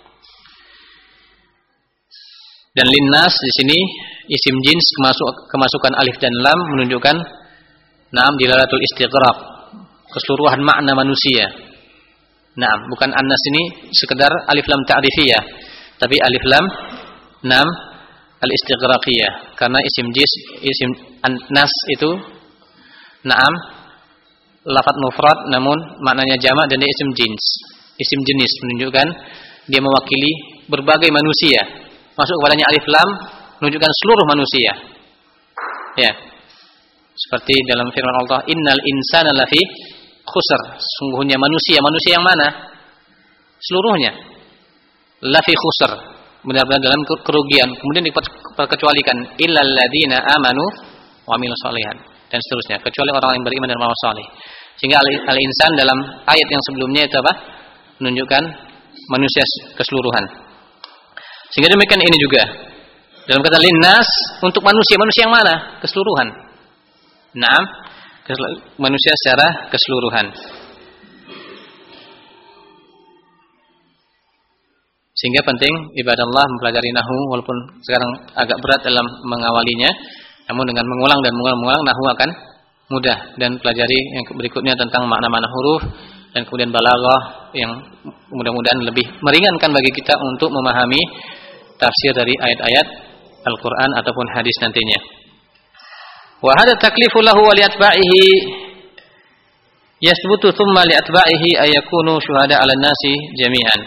A: Dan linnas di sini isim jins, kemasuk, kemasukan alif dan lam menunjukkan naam dilalatul istighraq, keseluruhan makna manusia. Naam, bukan annas ini sekedar alif lam ta'rifiyah, tapi alif lam naam al-istighraqiyah, karena isim jins, isim an-nas itu na'am lafaz mufrad namun maknanya jamak dan dia isim jins. Isim jenis menunjukkan dia mewakili berbagai manusia. Masuk kepadanya alif lam menunjukkan seluruh manusia. Ya. Seperti dalam firman Allah, innal insana lafi khusr. Sungguhnya manusia, manusia yang mana? Seluruhnya. Lafi khusr. Benar-benar dalam kerugian. Kemudian diperkecualikan illal ladzina amanu wa amilus shalihat dan seterusnya, kecuali orang yang beriman dan beramal saleh. Sehingga al-insan dalam ayat yang sebelumnya itu apa? Menunjukkan manusia keseluruhan. Sehingga demikian ini juga. Dalam kata linnas untuk manusia, manusia yang mana? Keseluruhan. Naam, manusia secara keseluruhan. Sehingga penting ibadah Allah mempelajari nahwu, walaupun sekarang agak berat dalam mengawalinya, namun dengan mengulang dan mengulang-mengulang nahwu akan mudah. Dan pelajari yang berikutnya tentang makna-makna huruf dan kemudian balaghah yang mudah-mudahan lebih meringankan bagi kita untuk memahami tafsir dari ayat-ayat Al-Qur'an ataupun hadis nantinya. Wa hadha taklifu lahu wa li'atba'ihi yasbutu thumma li'atba'ihi ayakunu syuhada 'alan nasi jami'an.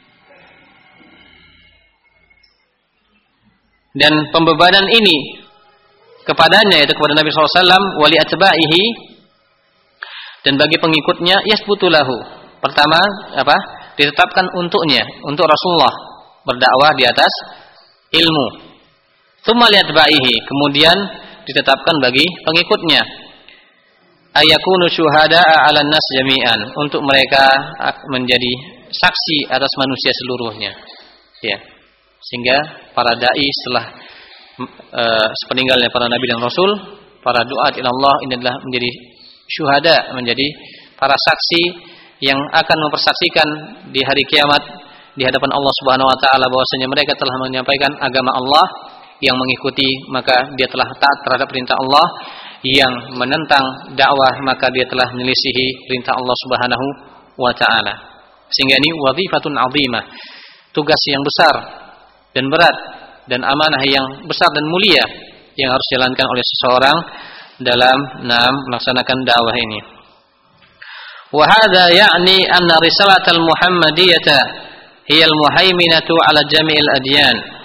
A: Dan pembebanan ini kepadanya, yaitu kepada Nabi sallallahu alaihi wasallam, wa li'atba'ihi, dan bagi pengikutnya yasbutu lahu. Pertama, apa? Ditetapkan untuknya, untuk Rasulullah berdakwah di atas ilmu. Thumma li'atba'ihi, kemudian ditetapkan bagi pengikutnya, ayakunu syuhada'a 'alan nas jami'an, untuk mereka menjadi saksi atas manusia seluruhnya. Ya. Sehingga para dai setelah e, sepeninggalnya para nabi dan rasul, para duat ila Allah ini adalah menjadi syuhada, menjadi para saksi yang akan mempersaksikan di hari kiamat di hadapan Allah Subhanahu wa taala bahwasanya mereka telah menyampaikan agama Allah. Yang mengikuti maka dia telah taat terhadap perintah Allah, yang menentang dakwah maka dia telah menyelisihi perintah Allah Subhanahu wa taala. Sehingga ini wazifatun 'azimah, tugas yang besar dan berat dan amanah yang besar dan mulia yang harus dijalankan oleh seseorang dalam nam melaksanakan dakwah ini. Wa hadza ya'ni anna risalatal muhammadiyata hiya al-muhaiminatu 'ala jami'il adyan.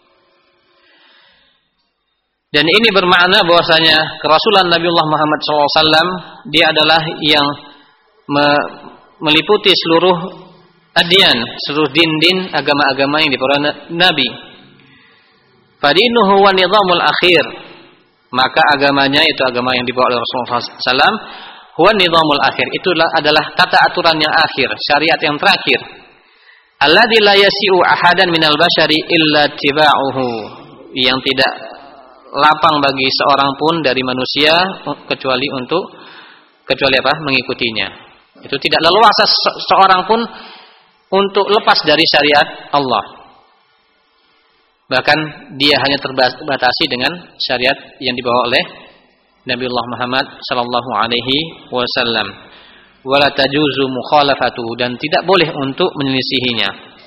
A: Dan ini bermakna bahwasanya kerasulan Nabiullah Muhammad shallallahu alaihi wasallam dia adalah yang me meliputi seluruh adyan, seluruh din-din agama-agama yang dibawa Nabi. Fadinuhu wa nizamul akhir, maka agamanya itu agama yang dibawa oleh Rasulullah shallallahu alaihi wasallam, huwa nizamul akhir, itulah adalah tata aturan yang akhir, syariat yang terakhir. Alladzi la yasi'u ahadan minal bashari illa tiba'uhu, yang tidak lapang bagi seorang pun dari manusia kecuali untuk kecuali apa? Mengikutinya. Itu tidak leluasa se- seorang pun untuk lepas dari syariat Allah. Bahkan dia hanya terbatasi dengan syariat yang dibawa oleh Nabiullah Muhammad sallallahu alaihi wasallam. Wala tajuzu mukhalafatuhu, dan tidak boleh untuk menyelisihinya.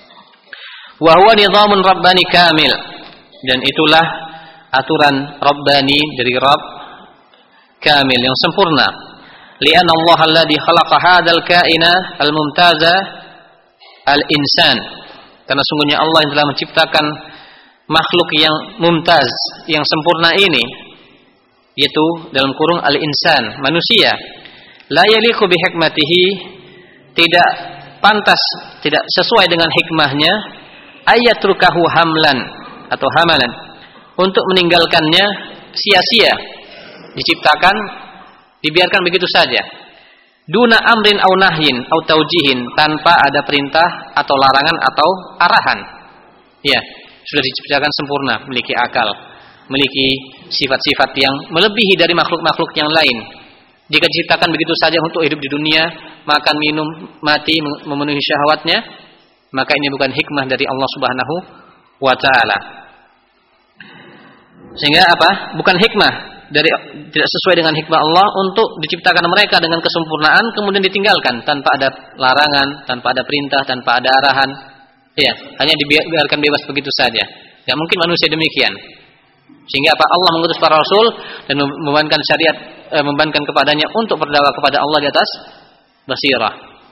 A: Wa huwa nizamun rabbani kamil, dan itulah aturan Rabbani dari Rabb kamil yang sempurna. Li'anna Allah alladhi khalaqa hadzal kaina al-mumtaza al-insan, karena sungguhnya Allah yang telah menciptakan makhluk yang mumtaz, yang sempurna ini, yaitu dalam kurung al-insan, manusia. La yaliqu bi hikmatihi, tidak pantas, tidak sesuai dengan hikmahnya, ayatrukahu hamlan atau hamalan, untuk meninggalkannya sia-sia, diciptakan dibiarkan begitu saja. Duna amrin au nahyin au taujihin, tanpa ada perintah atau larangan atau arahan. Ya, sudah diciptakan sempurna, memiliki akal, memiliki sifat-sifat yang melebihi dari makhluk-makhluk yang lain. Jika diciptakan begitu saja untuk hidup di dunia, makan, minum, mati, memenuhi syahwatnya, maka ini bukan hikmah dari Allah Subhanahu wa taala. Sehingga apa? Bukan hikmah dari, tidak sesuai dengan hikmah Allah untuk diciptakan mereka dengan kesempurnaan kemudian ditinggalkan tanpa ada larangan, tanpa ada perintah, tanpa ada arahan. Ya, hanya dibiarkan bebas begitu saja. Tidak mungkin manusia demikian. Sehingga apa? Allah mengutus para rasul dan membebankan syariat, eh, membebankan kepadanya untuk berdakwah kepada Allah di atas basirah.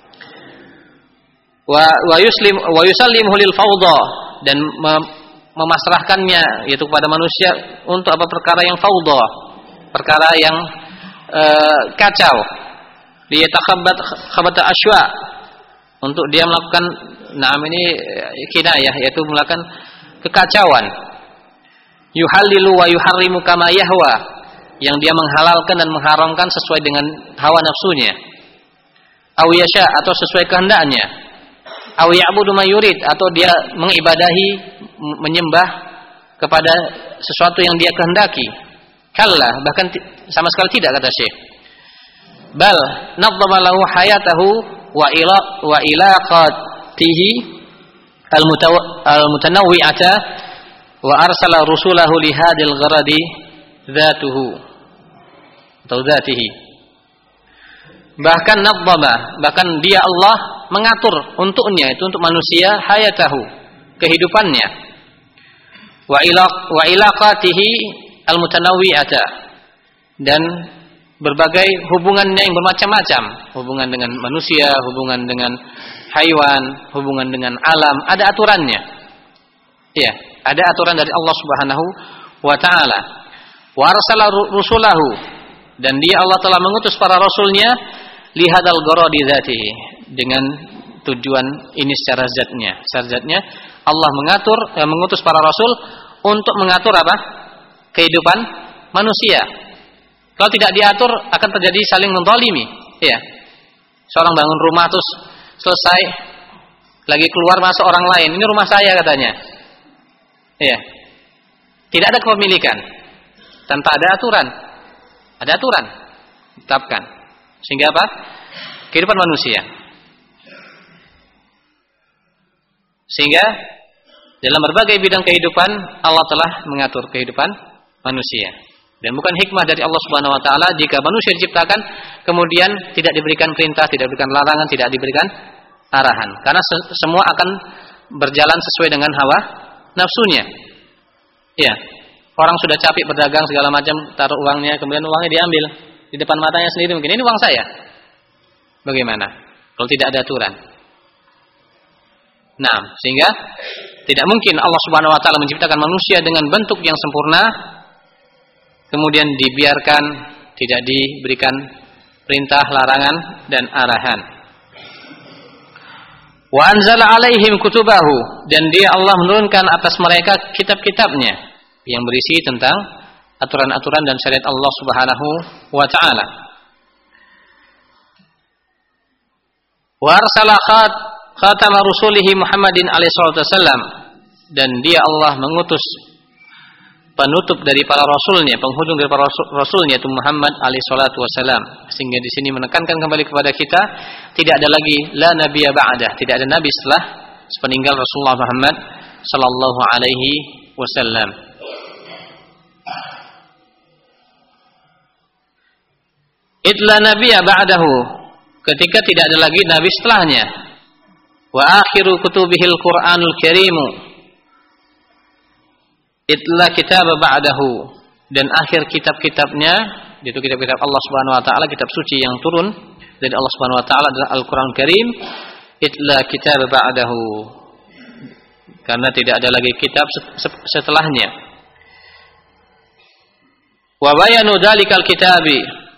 A: Wa wa yuslim wa yusallimuhu lil fawdha, dan mem, memasrahkannya yaitu kepada manusia untuk apa? Perkara yang fawdha, perkara yang eh, kacau. Liyatakhabbat khabata aswa, untuk dia melakukan, nah ini kinayah, yaitu melakukan kekacauan. Yuhallilu wa yuharrimu kama yahwa, yang dia menghalalkan dan mengharamkan sesuai dengan hawa nafsunya. Aw yasha, atau sesuai kehendaknya. Aw ya'budu ma yurid, atau dia mengibadahi, menyembah kepada sesuatu yang dia kehendaki. Kalla, bahkan sama sekali tidak, kata Syekh. Bal nadhama lahu hayatahu wa ila wa ilaqatihi al-mutanawwi'ata wa arsala rusulahu li hadil gharadi dzatuhu atau dzatihi. Bahkan nadhama, bahkan dia Allah mengatur untuknya, itu untuk manusia, hayatahu, kehidupannya, wa ila wa ilaqatihi al-mutanawwi'ata, dan berbagai hubungannya yang bermacam-macam, hubungan dengan manusia, hubungan dengan haiwan, hubungan dengan alam, ada aturannya. Ya, ada aturan dari Allah Subhanahu wa taala. Wa arsala rusulahu, dan dia Allah telah mengutus para rasulnya lihadal gharadi dzatihi, dengan tujuan ini secara zatnya. Secara zatnya Allah mengatur, eh, mengutus para rasul untuk mengatur apa? Kehidupan manusia. Kalau tidak diatur akan terjadi saling menzalimi. Ya. Seorang bangun rumah terus selesai lagi keluar masuk orang lain. Ini rumah saya katanya. Ya. Tidak ada kepemilikan tanpa ada aturan. Ada aturan ditetapkan. Sehingga apa? Kehidupan manusia. Sehingga dalam berbagai bidang kehidupan Allah telah mengatur kehidupan manusia. Dan bukan hikmah dari Allah Subhanahu wa taala jika manusia diciptakan kemudian tidak diberikan perintah, tidak diberikan larangan, tidak diberikan arahan. Karena se- semua akan berjalan sesuai dengan hawa nafsunya. Ya. Orang sudah capek berdagang segala macam, taruh uangnya, kemudian uangnya diambil di depan matanya sendiri, mungkin ini uang saya. Bagaimana kalau tidak ada aturan? Nah, sehingga tidak mungkin Allah Subhanahu wa taala menciptakan manusia dengan bentuk yang sempurna kemudian dibiarkan, tidak diberikan perintah, larangan, dan arahan. Wa anzala alaihim kutubahu, dan dia Allah menurunkan atas mereka kitab-kitabnya yang berisi tentang aturan-aturan dan syariat Allah Subhanahu wa taala. Wa arsala khatama rusulihi Muhammadin alaihi salatu wasallam, dan dia Allah mengutus penutup dari para rasulnya, penghujung dari para rasulnya itu Muhammad alaihi salatu wasallam. Sehingga di sini menekankan kembali kepada kita tidak ada lagi la nabiyya ba'dah, tidak ada nabi setelah sepeninggal Rasulullah Muhammad sallallahu alaihi wasallam. Idla nabiyya ba'dahu, ketika tidak ada lagi nabi setelahnya. Wa akhiru kutubihil Qur'anul Karimu, itla kitab ba'dahu, dan akhir kitab-kitabnya yaitu kitab-kitab Allah Subhanahu wa taala, kitab suci yang turun dari Allah Subhanahu wa taala adalah Al-Qur'an Karim. Itla kitab ba'dahu, karena tidak ada lagi kitab setelahnya. Wa bayanu dalikal kitabi,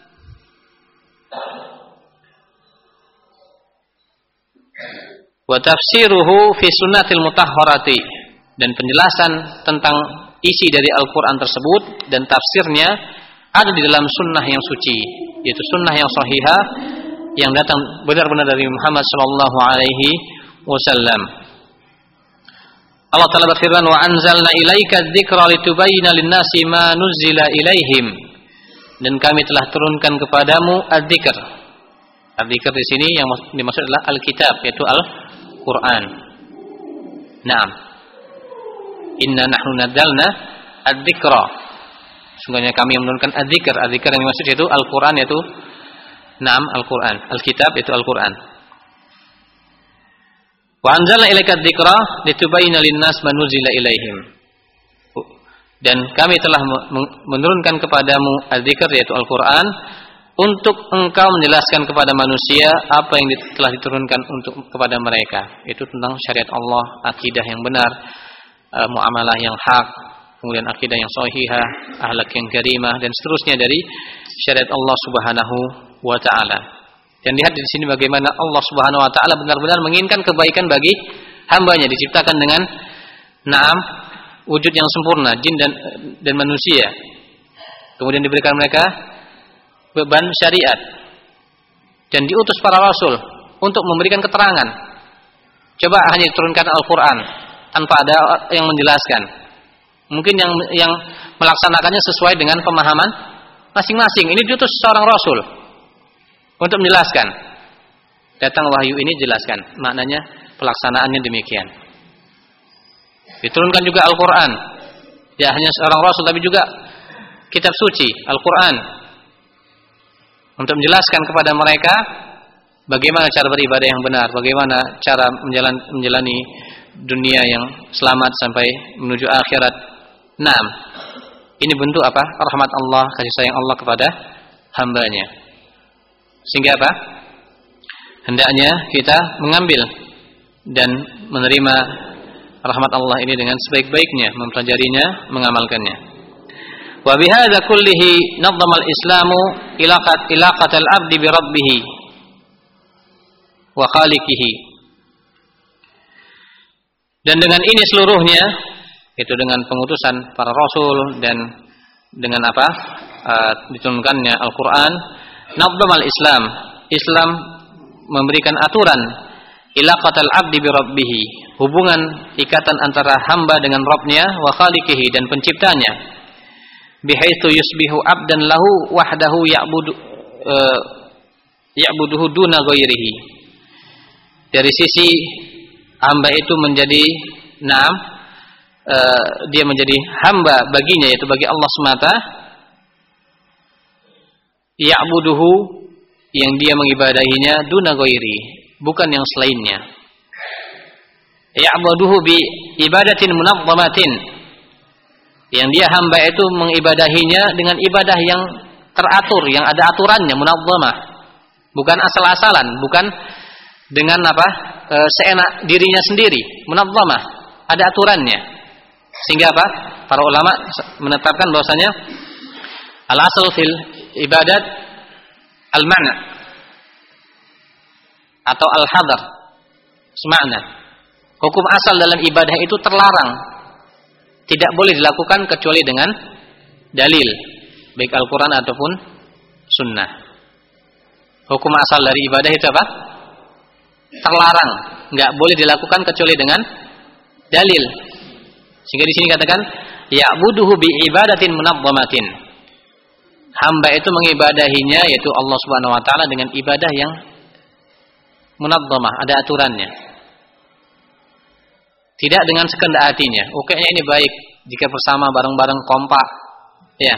A: wa tafsiruhu fi sunnatil mutahharati, dan penjelasan tentang isi dari Al-Quran tersebut dan tafsirnya ada di dalam sunnah yang suci, yaitu sunnah yang sahihah yang datang benar-benar dari Muhammad sallallahu alaihi wasallam. Allah Ta'ala berfirman, wa anzalna ilaika dzikra litubayyana lin-nasi ma nuzila ilaihim, dan kami telah turunkan kepadamu adzikr. Adzikr di sini yang dimaksud adalah Alkitab, yaitu Al-Quran. Naam. Inna nahnu nazzalna adzikra, sungguhnya kami menurunkan adzikr. Adzikr yang dimaksud yaitu Al-Quran, yaitu naam Al-Quran, Alkitab itu Al-Quran. Wa anzalna ilaika dzikra litubayyana lin-nas ma nuzila ilaihim, Dan kami telah menurunkan kepadamu adzikr, yaitu Al-Quran, untuk engkau menjelaskan kepada manusia apa yang telah diturunkan untuk kepada mereka. Itu tentang syariat Allah, akidah yang benar, muamalah yang hak, kemudian akidah yang sahihah, akhlak yang karimah, dan seterusnya dari syariat Allah Subhanahu wa taala. Dan lihat di sini bagaimana Allah Subhanahu wa taala benar-benar menginginkan kebaikan bagi hambanya, diciptakan dengan naam wujud yang sempurna, jin dan dan manusia. Kemudian diberikan mereka beban syariat dan diutus para rasul untuk memberikan keterangan. Coba hanya diturunkan Al-Quran tanpa ada yang menjelaskan. Mungkin yang yang melaksanakannya sesuai dengan pemahaman masing-masing. Ini diutus seorang rasul untuk menjelaskan. Datang wahyu ini jelaskan, maknanya pelaksanaannya demikian. Diturunkan juga Al-Quran. Ya, hanya seorang rasul tapi juga kitab suci Al-Quran untuk menjelaskan kepada mereka bagaimana cara beribadah yang benar, bagaimana cara menjalani, menjalani dunia yang selamat sampai menuju akhirat. Naam. Ini bentuk apa? Rahmat Allah, kasih sayang Allah kepada hambanya. Sehingga apa? Hendaknya kita mengambil dan menerima rahmat Allah ini dengan sebaik-baiknya, mempelajarinya, mengamalkannya. Wa bihadza kullihi nazzama al-islamu ilaqat ilaqatal 'abdi bi rabbih wa khaliqihi. Dan dengan ini seluruhnya, itu dengan pengutusan para rasul dan dengan apa? Uh, diturunkannya Al-Qur'an, nazzama al-islam. Islam memberikan aturan ilaqatal 'abdi bi rabbih, hubungan ikatan antara hamba dengan Rabbnya, wa khaliqihi, dan penciptanya, bihaitsu yusbihu 'abdan lahu wahdahu ya'budu uh, ya'buduhu duna ghairihi. Dari sisi hamba itu menjadi naam uh, dia menjadi hamba baginya, yaitu bagi Allah semata, ya'buduhu, yang dia mengibadahinya, duna ghairi, bukan yang selainnya. Ya'buduhu bi ibadatin munazzamatin, yang dia hamba itu mengibadahinya dengan ibadah yang teratur, yang ada aturannya, munazzamah, bukan asal-asalan, bukan dengan apa e, seenak dirinya sendiri, munazzamah, ada aturannya. Sehingga apa? Para ulama menetapkan bahwasanya al-asal fil ibadat al-ma'na atau al-hadar, semakna. Hukum asal dalam ibadah itu terlarang, tidak boleh dilakukan kecuali dengan dalil, baik Al-Quran ataupun Sunnah. Hukum asal dari ibadah itu apa? Terlarang, nggak boleh dilakukan kecuali dengan dalil. Sehingga di sini katakan, ya'buduhu bi ibadatin munazzamatin. Hamba itu mengibadahinya, yaitu Allah Subhanahu wa taala, dengan ibadah yang munazzamah, ada aturannya. Tidak dengan sekehendak hatinya. Oke, ini baik jika bersama bareng-bareng kompak. Ya.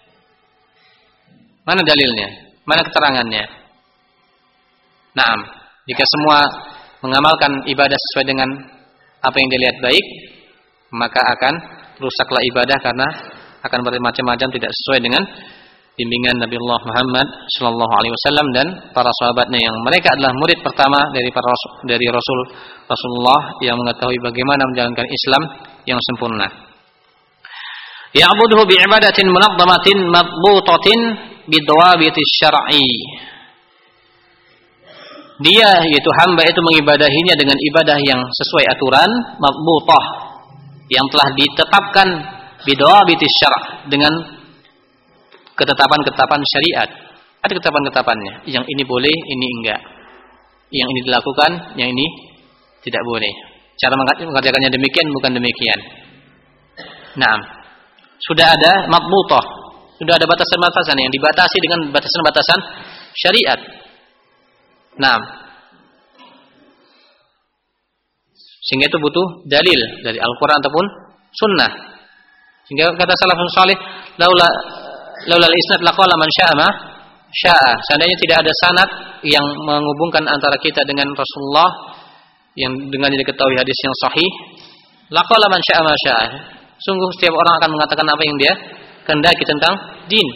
A: Mana dalilnya? Mana keterangannya? Naam. Jika semua mengamalkan ibadah sesuai dengan apa yang dilihat baik, maka akan rusaklah ibadah karena akan bermacam-macam tidak sesuai dengan bimbingan Nabi Allah Muhammad sallallahu alaihi wasallam dan para sahabatnya, yang mereka adalah murid pertama dari para rasul, dari Rasul Rasulullah yang mengetahui bagaimana menjalankan Islam yang sempurna. Ya'buduhu bi'ibadatin munazzamatin madbutatin bidawabitish syar'i. Dia, yaitu hamba itu, mengibadahinya dengan ibadah yang sesuai aturan, madbutah, yang telah ditetapkan bidawabitish syar', dengan ketetapan-ketetapan syariat. Ada ketetapan-ketetapannya. Yang ini boleh, ini enggak. Yang ini dilakukan, yang ini tidak boleh. Cara mengerjakannya demikian, bukan demikian. Naam. Sudah ada mabutah, sudah ada batasan-batasan yang dibatasi dengan batasan-batasan syariat. Naam. Sehingga itu butuh dalil dari Al-Quran ataupun Sunnah. Sehingga kata salafus salih, laula laulal isnad laqala man syaa ma syaa. Seandainya tidak ada sanad yang menghubungkan antara kita dengan Rasulullah, yang dengannya diketahui hadis yang sahih, laqala man syaa ma syaa. Sungguh setiap orang akan mengatakan apa yang dia kehendaki tentang din.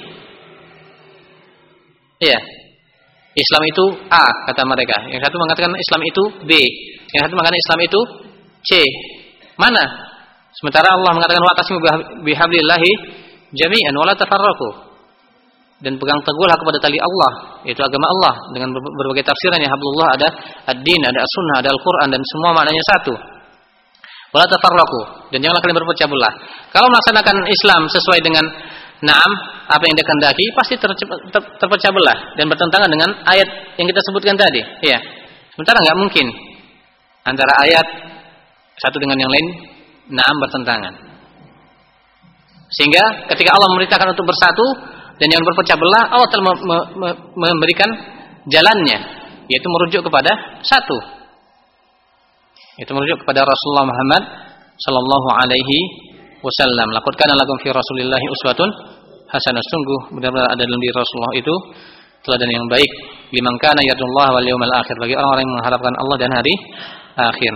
A: Iya. Islam itu A kata mereka. Yang satu mengatakan Islam itu B. Yang satu mengatakan Islam itu C. Mana? Sementara Allah mengatakan wa'tasimu bihablillahi jami'an wa la tafarraqu. Dan pegang teguhlah kepada tali Allah, yaitu agama Allah dengan berbagai tafsirannya. Hablullah ada ad-din, ada as-sunnah, ada Al-Qur'an dan semua maknanya satu. Wala tafarraqu, dan janganlah kalian berpecah belah. Kalau melaksanakan Islam sesuai dengan na'am, apa yang dikehendaki, pasti ter, ter, terpecah belah dan bertentangan dengan ayat yang kita sebutkan tadi. Iya. Sementara enggak mungkin antara ayat satu dengan yang lain na'am bertentangan. Sehingga ketika Allah memerintahkan untuk bersatu dan yang berpecah belah, Allah telah me, me, me, memberikan jalannya, yaitu merujuk kepada satu. Itu merujuk kepada Rasulullah Muhammad sallallahu alaihi wasallam. Laqad kana lakum fi Rasulillahi uswatun hasanah. Sungguh benar-benar ada dalam diri Rasulullah itu teladan yang baik. Liman kana yarjullaha wal yawmal akhir, bagi orang-orang yang mengharapkan Allah dan hari akhir.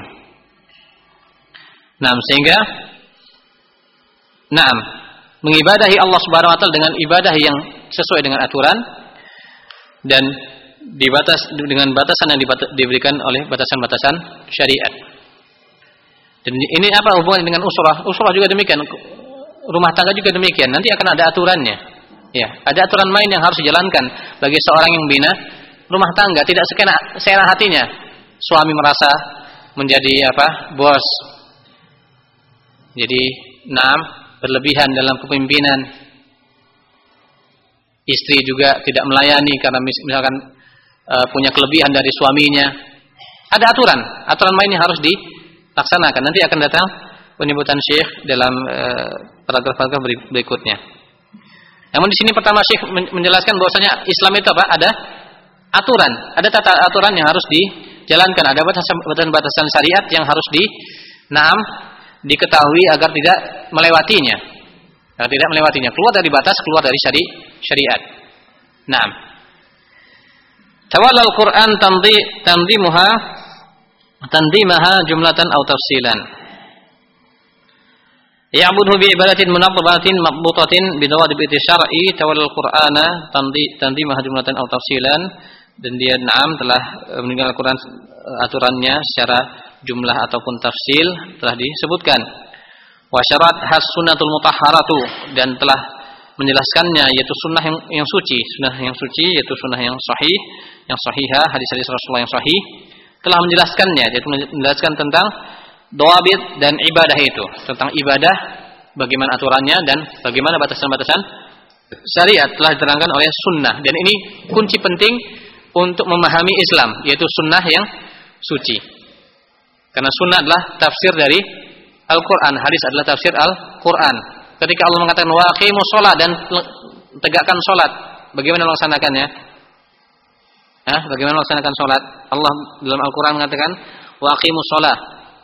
A: Nah, sehingga Naam, mengibadahi Allah Subhanahu wa taala dengan ibadah yang sesuai dengan aturan dan dibatas dengan batasan yang diberikan oleh batasan-batasan syariat. Dan ini apa hubungannya dengan usrah? Usrah juga demikian, rumah tangga juga demikian. Nanti akan ada aturannya. Ya, ada aturan main yang harus dijalankan bagi seorang yang bina rumah tangga. Tidak seenak hatinya suami merasa menjadi apa? Bos. Jadi, naam, berlebihan dalam kepemimpinan. Istri juga tidak melayani karena misalkan uh, punya kelebihan dari suaminya. Ada aturan, aturan main yang harus dilaksanakan. Nanti akan datang penyebutan Syekh dalam uh, paragraf-paragraf berikutnya. Namun di sini pertama Syekh menjelaskan bahwasanya Islam itu apa? Ada aturan, ada tata aturan yang harus dijalankan, ada batasan-batasan syariat yang harus di naam diketahui agar tidak melewatinya. Agar tidak melewatinya, keluar dari batas, keluar dari syari syariat. Naam. Tawalla al-Qur'an tandi tandimuha tandimaha jumlatan aw tafsilan. Ya'budu bi ibadatin munabbatin maqbutatin bi dawadib syar'i tawalla al-Qur'ana tandi tandimaha jumlatan aw tafsilan, dan dia naam telah meninggal Al-Qur'an aturannya secara jumlah ataupun tafsil telah disebutkan. Wa syarat has sunnatul mutahharatu, dan telah menjelaskannya yaitu sunnah yang, yang suci, sunnah yang suci yaitu sunnah yang sahih, yang sahihah, hadis-hadis Rasulullah yang sahih telah menjelaskannya, yaitu menjelaskan tentang dawabit dan ibadah itu, tentang ibadah bagaimana aturannya dan bagaimana batasan-batasan syariat telah diterangkan oleh sunnah. Dan ini kunci penting untuk memahami Islam, yaitu sunnah yang suci. Karena sunnah adalah tafsir dari Al-Quran, hadis adalah tafsir Al-Quran. Ketika Allah mengatakan wa aqimus shalah, dan tegakkan salat, bagaimana melaksanakannya? Hah? Bagaimana melaksanakan salat? Allah dalam Al-Quran mengatakan wa aqimus shalah.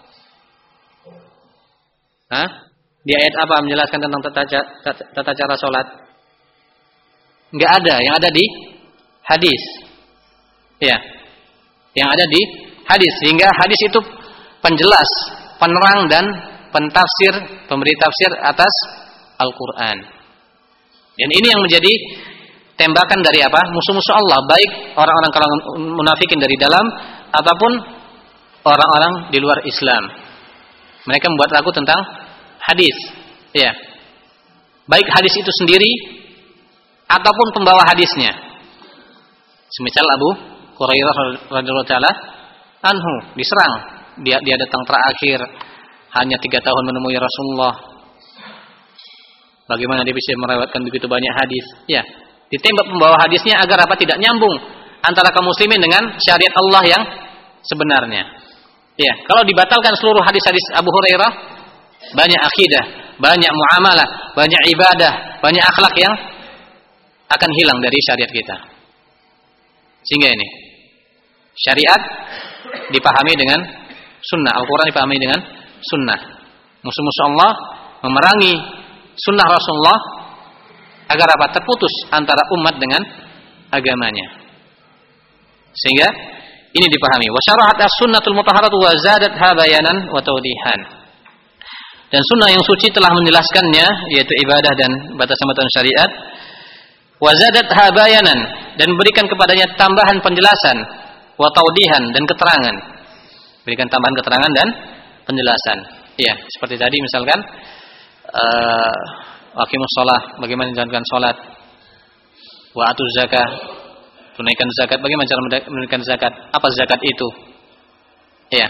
A: Hah? Di ayat apa menjelaskan tentang tata, tata, tata cara salat? Enggak ada, yang ada di hadis. Ya. Yang ada di hadis, sehingga hadis itu penjelas, penerang dan pentafsir, pemberi tafsir atas Al-Quran. Dan ini yang menjadi tembakan dari apa? Musuh-musuh Allah, baik orang-orang kalangan munafikin dari dalam ataupun orang-orang di luar Islam. Mereka membuat ragu tentang hadis. Ya. Baik hadis itu sendiri ataupun pembawa hadisnya. Semisal Abu Hurairah radhiyallahu taala anhu diserang, dia dia datang terakhir, hanya tiga tahun menemui Rasulullah. Bagaimana dia bisa meriwayatkan begitu banyak hadis? Ya, ditembak pembawa hadisnya agar apa? Tidak nyambung antara kaum muslimin dengan syariat Allah yang sebenarnya. Ya, kalau dibatalkan seluruh hadis-hadis Abu Hurairah, banyak akidah, banyak muamalah, banyak ibadah, banyak akhlak yang akan hilang dari syariat kita. Sehingga ini syariat dipahami dengan sunnah, Al-Quran dipahami dengan sunnah. Musuh-musuh Allah memerangi sunnah Rasulullah agar apa? Terputus antara umat dengan agamanya. Sehingga ini dipahami. Wa syarahat as-sunnatul mutahharatu wa zadatha bayanan wa tawdihan. Dan sunnah yang suci telah menjelaskannya, yaitu ibadah dan batasan-batasan syariat. Wa zadatha bayanan, dan berikan kepadanya tambahan penjelasan, wa taudihan, dan keterangan. Berikan tambahan keterangan dan penjelasan. Iya, seperti tadi misalkan uh, aqimus shalah, bagaimana menjalankan salat. Wa atuz zakah, tunaikan zakat, bagaimana cara menunaikan zakat? Apa zakat itu? Iya.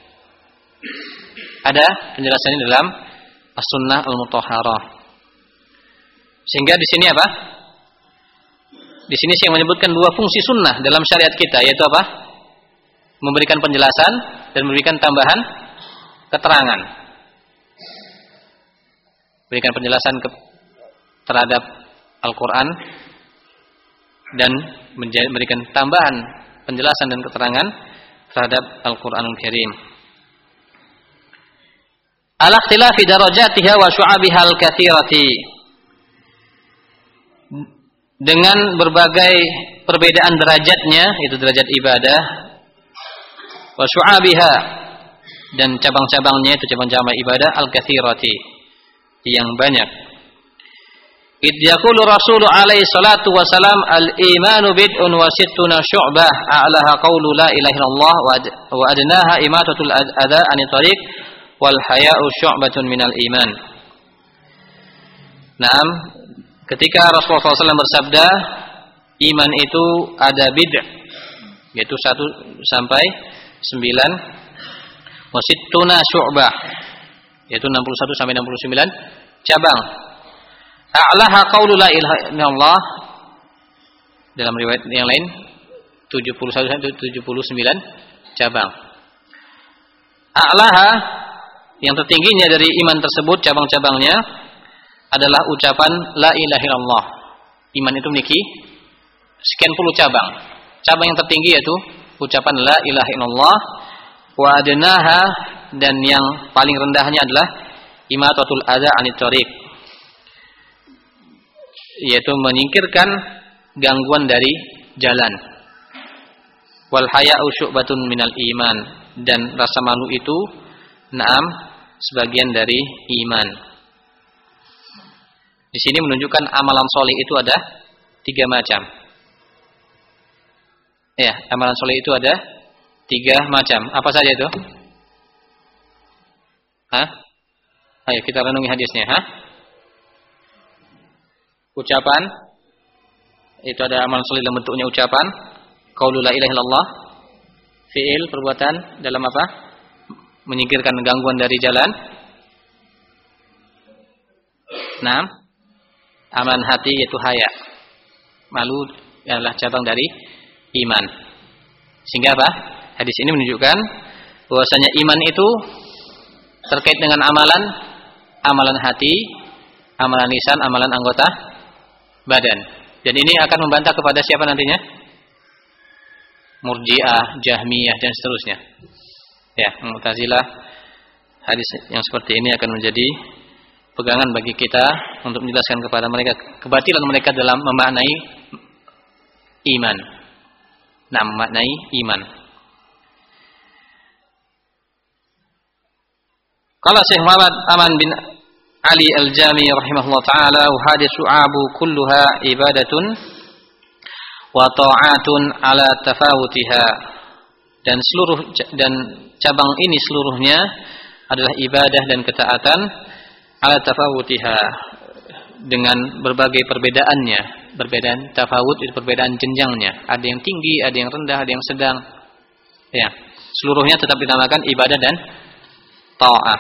A: Ada penjelasannya dalam As-Sunnah Al-Mutahharah. Sehingga di sini apa? Di sini Syekh menyebutkan dua fungsi sunnah dalam syariat kita, yaitu apa? Memberikan penjelasan dan memberikan tambahan keterangan. Berikan penjelasan ke, terhadap Al-Quran dan memberikan tambahan penjelasan dan keterangan terhadap Al-Quranul Karim. Ala ikhtilafi darajatiha wa syu'abiha al-katsirati, dengan berbagai perbedaan derajatnya, itu derajat ibadah, wa syu'abiha, dan cabang-cabangnya, itu cabang-cabang ibadah, al-katsirati, yang banyak. Id yaqulu Rasul alaihi salatu wasalam, al-imanu bid'un wa sittuna syu'bah, a'laha qawlu la ilaha illallah wa adnaha imatatul adha anit tariq wal haya'u syu'batun minal iman. Naam, ketika Rasulullah shallallahu alaihi wasallam bersabda, iman itu ada bid', yaitu satu sampai sembilan, wasittuna syu'bah, yaitu enam puluh satu sampai enam puluh sembilan cabang. A'laha qaulu la ilaha illallah, dalam riwayat yang lain tujuh puluh satu sampai tujuh puluh sembilan cabang. A'laha, yang tertingginya dari iman tersebut, cabang-cabangnya adalah ucapan la ilaha illallah. Iman itu memiliki sekian puluh cabang. Cabang yang tertinggi yaitu ucapan la ilaha illallah. Wa adnaha, dan yang paling rendahnya adalah imatatul adza anit thariq, yaitu menyingkirkan gangguan dari jalan. Wal haya'u syu'batun minal iman, dan rasa malu itu naam sebagian dari iman. Di sini menunjukkan amalan soleh itu ada tiga macam. Ya, amalan soleh itu ada tiga macam. Apa saja itu? Hah? Ayo kita renungi hadisnya. Hah? Ucapan, itu ada amalan soleh dalam bentuknya ucapan, qaulu la ilaha illallah. Fi'il, perbuatan dalam apa? Menyingkirkan gangguan dari jalan. Naam. Amalan hati yaitu haya. Malu adalah cabang dari iman. Sehingga apa? Hadis ini menunjukkan bahwasanya iman itu terkait dengan amalan, amalan hati, amalan lisan, amalan anggota badan. Dan ini akan membantah kepada siapa nantinya? Murji'ah, Jahmiyah, dan seterusnya. Ya, Mu'tazilah. Hadis yang seperti ini akan menjadi pegangan bagi kita untuk menjelaskan kepada mereka kebatilan mereka dalam memaknai iman. Nah, memaknai iman. Qala Syekh Muhammad Aman bin Ali Al-Jami rahimahullah ta'ala, wa hadis syu'abu kulluha ibadatun wa ta'atun ala tafawutiha, dan seluruh dan cabang ini seluruhnya adalah ibadah dan ketaatan ala tafawutiha, dengan berbagai perbedaannya. Perbedaan tafawut itu perbedaan jenjangnya, ada yang tinggi, ada yang rendah, ada yang sedang. Ya, seluruhnya tetap dinamakan ibadah dan ta'ah.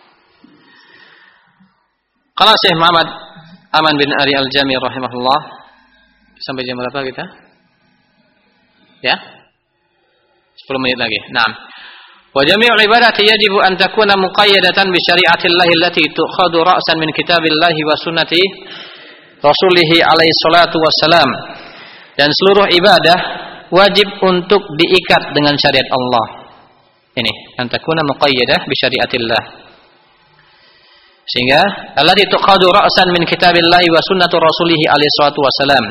A: Kalau Syekh Muhammad Aman bin Ali Al-Jami rahimahullah, sampai jam berapa kita? Ya? sepuluh menit lagi. Naam. Wa jami'ul ibadati yajibu an takuna muqayyadatan bi syari'atillahi allati tu'khadhu ra'san min kitabillahi wa sunnati rasulih alaihi salatu wassalam. Dan seluruh ibadah wajib untuk diikat dengan syariat Allah. Ini, an takuna muqayyadah bi syari'atillah. Sehingga allati tu'khadhu ra'san min kitabillahi wa sunnati rasulih alaihi salatu wassalam.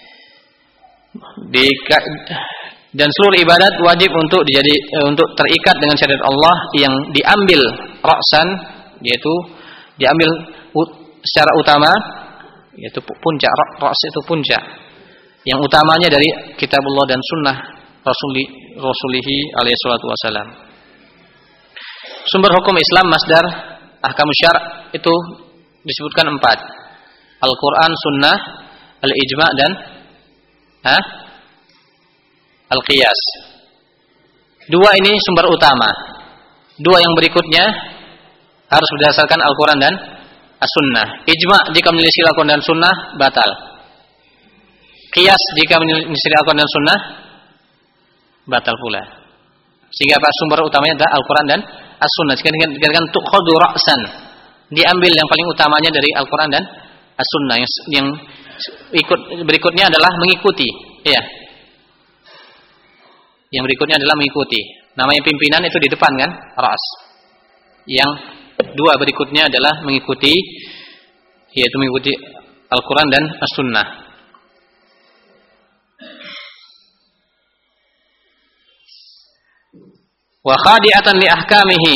A: Di dan seluruh ibadat wajib untuk dijadi untuk terikat dengan syariat Allah yang diambil ra'san, yaitu diambil secara utama, yaitu puncak, ras itu puncak. Yang utamanya dari kitabullah dan sunnah Rasuli Rasulihi alaihi salatu wasalam. Sumber hukum Islam, masdar, ahkam syar' itu disebutkan empat. Al-Quran, sunnah, al-ijma' dan ha? al-qiyas. Dua ini sumber utama. Dua yang berikutnya harus berdasarkan Al-Quran dan as-sunnah. Ijma' jika menyelisih Al-Quran dan sunnah batal. Qiyas jika menyelisih Al-Quran dan sunnah batal pula. Sehingga apa? Sumber utamanya adalah Al-Quran dan as-sunnah. Jika dikatakan tukhadu ra'san, diambil yang paling utamanya dari Al-Quran dan as-sunnah. Yang, yang ikut berikutnya adalah mengikuti. Ya. Yang berikutnya adalah mengikuti. Namanya pimpinan itu di depan kan, ras. Yang dua berikutnya adalah mengikuti, yaitu mengikuti Al-Quran dan as-sunnah. Wa khadi'atan li ahkamihi.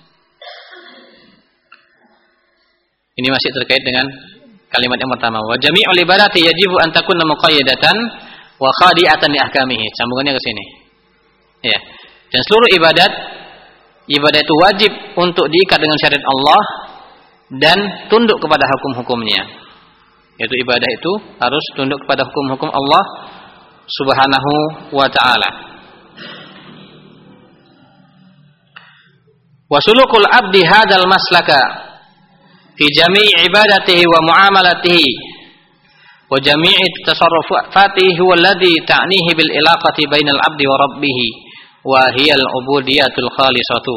A: Ini masih terkait dengan kalimat yang pertama. Wa jami'ul ibadati yajibu an takunna muqayyadatan wa khadi'atan li ahkamihi. Sambungannya ke sini. Ya. Dan seluruh ibadat, ibadah itu wajib untuk diikat dengan syariat Allah dan tunduk kepada hukum-hukumnya. Yaitu ibadah itu harus tunduk kepada hukum-hukum Allah Subhanahu wa ta'ala. Wa sulukul abdi hadzal maslaka fi jami'i ibadatihi wa muamalatihi wa jami'i tasarrufatihi huwa alladhi ta'nihi bil ilaqati bainal abdi wa rabbih wa hiya al ubudiyatul khalisatu.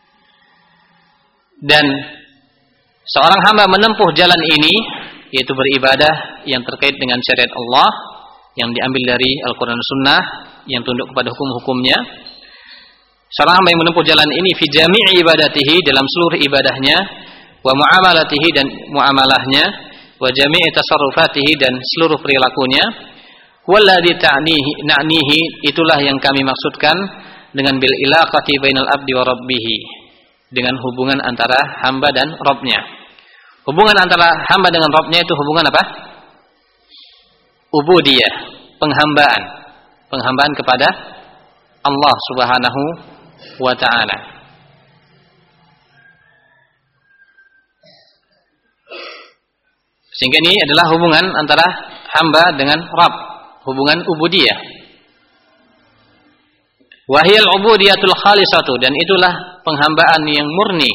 A: Dan seorang hamba menempuh jalan ini, yaitu beribadah yang terkait dengan syariat Allah yang diambil dari Al-Quran dan Sunnah yang tunduk kepada hukum-hukumnya. Seorang hamba yang menempuh jalan ini fi jami'i ibadatihi, dalam seluruh ibadahnya, wa muamalatihi, dan muamalahnya, wa jami'i tasarrufatihi, dan seluruh perilakunya, walladzi ta'nihi na'nihi, itulah yang kami maksudkan dengan bil ilaqati bainal abdi wa rabbih, dengan hubungan antara hamba dan Rabbnya. Hubungan antara hamba dengan Rabbnya itu hubungan apa? Ubudiyah, penghambaan, penghambaan kepada Allah Subhanahu wa ta'ala. Sehingga ini adalah hubungan antara hamba dengan Rabb, hubungan ubudiyah. Wahiyal ubudiyatul khalisatu, dan itulah penghambaan yang murni.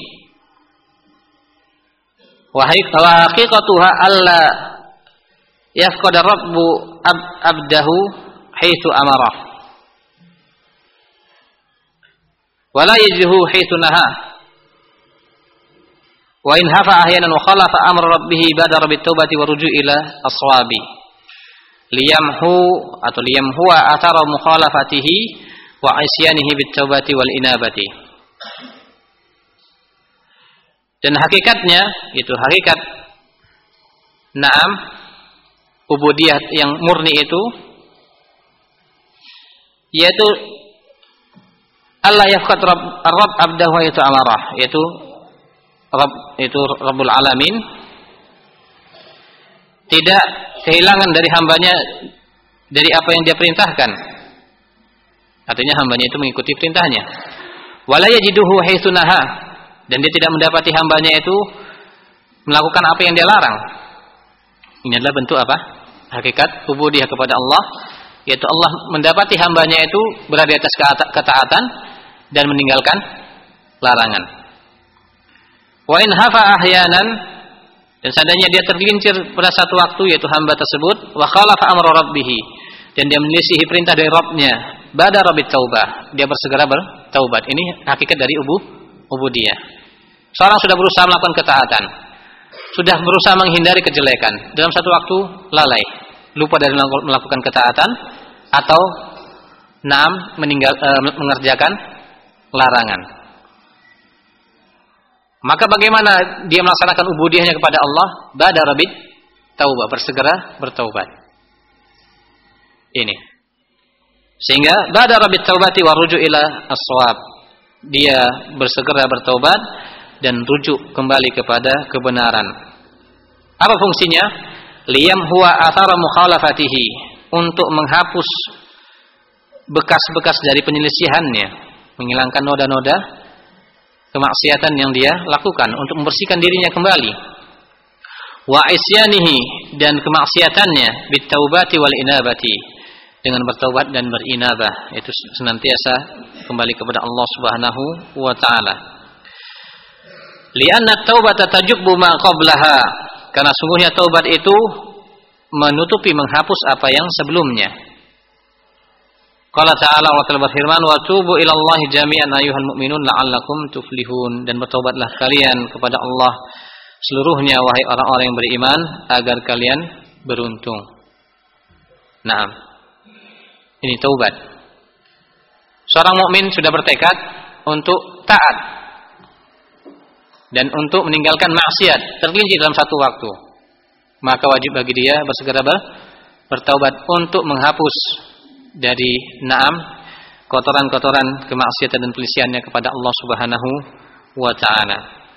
A: Wa haqiqatuha alla yafqada rabbu abdahu haitsu amarah wala yajruhu haitsu naha wa in hafa ahyanan wa khalafa amra rabbih badara bit taubati wa ruju' ila as-sawabi liyamhu atau liyamhuwa athara mukhalafatihi wa isyanihi bit taubati wal inabati. Dan hakikatnya itu hakikat na'am ubudiyah yang murni itu, yaitu Allah yafqat Rabb abdahu itu amarah, yaitu Rabb itu Rabbul Alamin tidak kehilangan dari hambanya dari apa yang dia perintahkan. Artinya hambanya itu mengikuti perintahnya. Wala yajiduhu haitsu naha, dan dia tidak mendapati hambanya itu melakukan apa yang dia larang. Ini adalah bentuk apa? Hakikat ubudiyah kepada Allah, yaitu Allah mendapati hambanya itu berada di atas ketaatan dan meninggalkan larangan. Wa in hafa ahyanan, dan seandainya dia tergelincir pada satu waktu, yaitu hamba tersebut, wa khalafa amra rabbih, dan dia menyelisihi perintah dari Rabbnya, badara bit taubah, dia bersegera bertaubat. Ini hakikat dari ubu ubudiyah. Seorang sudah berusaha melakukan ketaatan, sudah berusaha menghindari kejelekan, dalam satu waktu lalai, lupa dari melakukan ketaatan atau naam meninggal e, mengerjakan larangan. Maka bagaimana dia melaksanakan ubudiyahnya kepada Allah? Badara bit taubah, bersegera bertaubat. Ini. Sehingga badara bit taubati wa ruju' ila as-shawab. Dia bersegera bertaubat dan rujuk kembali kepada kebenaran. Apa fungsinya? Liyam huwa athara mukhalafatihi, untuk menghapus bekas-bekas dari penyelisihannya, menghilangkan noda-noda kemaksiatan yang dia lakukan, untuk membersihkan dirinya kembali. Wa isyanihi, dan kemaksiatannya, bitaubati wal inabati, dengan bertaubat dan berinabah, itu senantiasa kembali kepada Allah Subhanahu wa taala. Li'anna taubata tajubbu ma qablaha, karena sungguhnya taubat itu menutupi, menghapus apa yang sebelumnya. Qala ta'ala, Allah telah berfirman, wa tubu ilallahi jami'an ayyuhal mu'minun la'allakum tuflihun, dan bertaubatlah kalian kepada Allah seluruhnya wahai orang-orang yang beriman agar kalian beruntung. Naam. Ini taubat. Seorang mukmin sudah bertekad untuk taat dan untuk meninggalkan maksiat tergelincir dalam satu waktu, maka wajib bagi dia bersegera bertaubat untuk menghapus dari naam kotoran-kotoran kemaksiatan dan pelisiannya kepada Allah Subhanahu wa taala.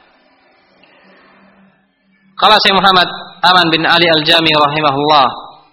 A: Qala Syekh Muhammad Aman bin Ali Al-Jami rahimahullah,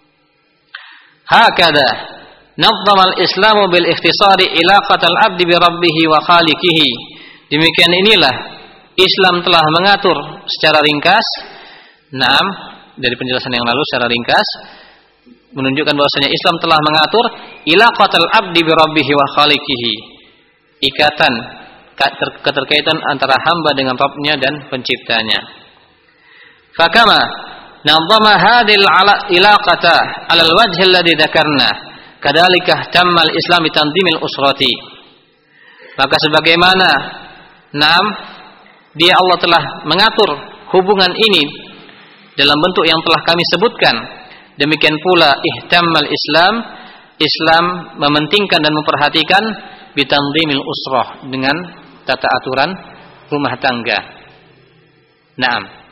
A: hakada nazzama al-Islamu bil ikhtisari ilaqatal abdi bi rabbih wa khaliqihi. Demikian inilah Islam telah mengatur secara ringkas, naam, dari penjelasan yang lalu secara ringkas menunjukkan bahwasanya Islam telah mengatur ilaqatal abdi bi rabbih wa khaliqihi, ikatan keterkaitan antara hamba dengan Rabbnya dan penciptanya. Fakama nazzama hadhil ilaqata 'ala al-wajh alladhi dzakarna, kadzalika tammal Islam bi tanzimil usrati. Maka sebagaimana naam dia Allah telah mengatur hubungan ini dalam bentuk yang telah kami sebutkan, demikian pula ihtammal Islam, Islam mementingkan dan memperhatikan bitanzimil usrah, dengan tata aturan rumah tangga. Naam.